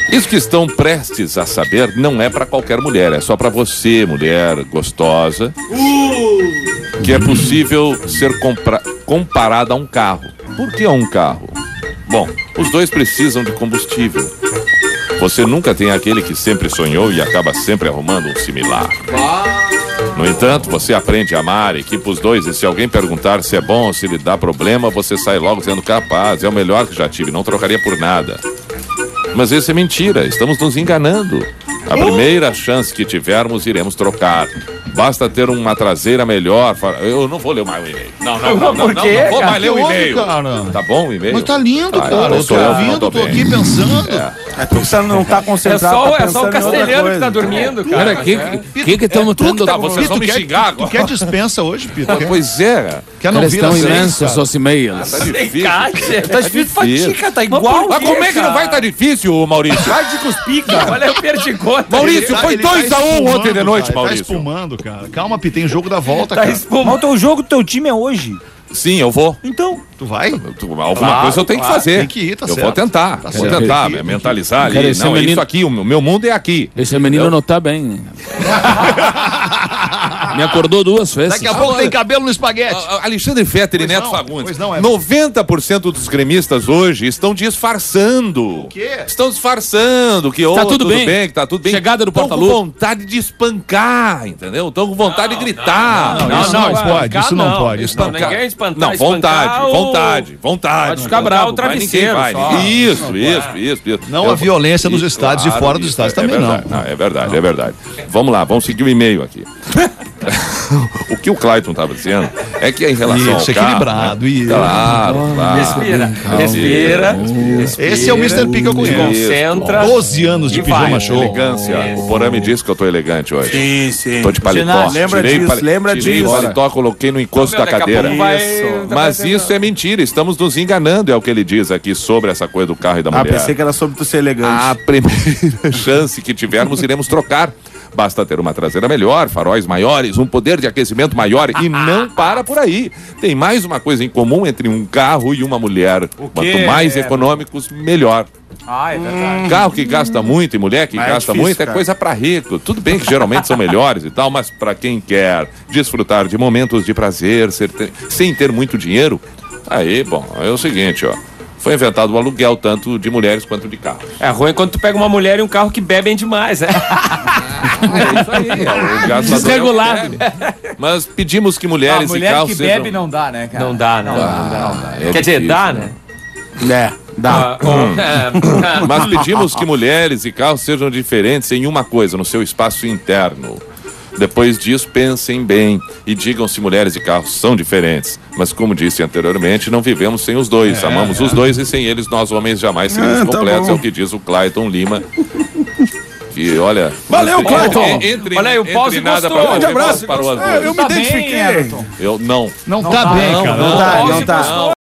Isso que estão prestes a saber não é pra qualquer mulher, é só pra você, mulher gostosa, que é possível ser compra- comparada a um carro. Por que a um carro? Bom, os dois precisam de combustível. Você nunca tem aquele que sempre sonhou e acaba sempre arrumando um similar. No entanto, você aprende a amar, equipa os dois, e se alguém perguntar se é bom ou se lhe dá problema, você sai logo sendo capaz. É o melhor que já tive, não trocaria por nada. Mas isso é mentira, estamos nos enganando. A primeira chance que tivermos, iremos trocar. Basta ter uma traseira melhor. Eu não vou ler mais o e-mail. Não, não, não, não, não, não vou mais ler o e-mail. Tá bom o e-mail? Mas tá lindo, Ah, cara. eu Eu tô tô eu, ouvindo, não tô tô bem. aqui pensando. É. É porque você não tá É concentrado. só, tá é só o pensando em outra castelhano que coisa. tá dormindo, cara. Cara, que que, que, que tamo tendo? Tá, vocês vão me quer, xingar tu, tu agora. quer dispensa hoje, Pito? Quer, Pois é. quer não Eles vir estão às seis, imensos, cara? os e-mails. Tá difícil. Tá difícil pra ti, cara. Tá igual. Mas como é que não vai estar difícil, Maurício? Vai de cuspir, cara. Olha o perdigoto. Maurício, Ele foi ele tá dois a um espumando, ontem de noite, cara, Maurício. Tá espumando, cara. Calma, Pito, tem jogo da volta, Tá cara. espumando. Mas o teu jogo, teu time é hoje. Sim, eu vou. Então, Tu vai? Tu- Alguma Claro, coisa eu tenho claro, que fazer. tem que ir, tá eu certo. vou tentar, Tá vou certo. tentar Tem que ir, me mentalizar Cara, ali. esse Não, é menino- isso aqui, o meu mundo é aqui. Esse menino não tá bem. Me acordou duas vezes. Daqui a pouco tem cabelo no espaguete. Ah, ah, Alexandre Fetter e Pois Neto não, Fagundes. pois não, é. noventa por cento dos gremistas hoje estão disfarçando. O quê? Estão disfarçando que oh, tudo bem. que tá tudo bem. Chegada do Estão com porta-luva. vontade de espancar, entendeu? Estão com vontade de gritar. Não, isso não pode, isso não pode, isso não Ninguém espantar, Não, vontade, espancar o- vontade, vontade. Pode ficar bravo, Vai, ninguém travesseiro vai. só. Isso, isso, isso, isso. Não Eu- a violência nos estádios e fora dos isso, estádios é também não. verdade. É verdade, é verdade. Vamos lá, vamos seguir o e-mail aqui. O que o Clayton estava dizendo é que em relação Isso, ao carro, equilibrado, né? isso. Claro, claro. Respira, respira, respira. Esse é o mister P que eu conheço. Concentra. doze anos de E vai. pijama show. Elegância. O Porã me disse que eu tô elegante hoje. Sim, sim. Tô de paletó. Ginásio, lembra Tirei disso, pale- lembra tirei disso. o paletó, coloquei no encosto da Daqui a cadeira. pouco vai- Isso. Mas isso é mentira, estamos nos enganando, é o que ele diz aqui sobre essa coisa do carro e da Ah, mulher. pensei que era sobre tu ser elegante. A primeira chance que tivermos, iremos trocar. Basta ter uma traseira melhor, faróis maiores, um poder de aquecimento maior e não para por aí. Tem mais uma coisa em comum entre um carro e uma mulher. Quanto mais econômicos, melhor. Ah, é verdade. Carro que gasta muito e mulher que Mas é gasta difícil, muito é cara. coisa pra rico. Tudo bem que geralmente são melhores e tal, mas pra quem quer desfrutar de momentos de prazer ser- sem ter muito dinheiro, aí, bom, é o seguinte, ó. Foi inventado o aluguel tanto de mulheres quanto de carros. É ruim quando tu pega uma mulher e um carro que bebem demais, né? É isso aí, é o gastador Desregulado. é o que bebe. Mas pedimos que A mulheres e mulher carros que sejam... bebe não dá, né, cara? Não dá, não. É Quer dizer, difícil, dá, né? né? É, dá. Ah, ó, é, Mas pedimos que mulheres e carros sejam diferentes em uma coisa, no seu espaço interno. Depois disso, pensem bem e digam se mulheres e carros são diferentes. Mas como disse anteriormente, não vivemos sem os dois. Amamos os dois e sem eles nós homens jamais seríamos Ah, tá completos. bom. É o que diz o Clayton Lima. Que olha... Valeu, entre- Clayton. entre- entre- Olha aí, o entre Pause nada gostou. pra Grande abraço. parou as É, eu duas. me Tá bem, identifiquei. Everton. Eu não. Não tá bem, cara. Não tá, não tá. Não.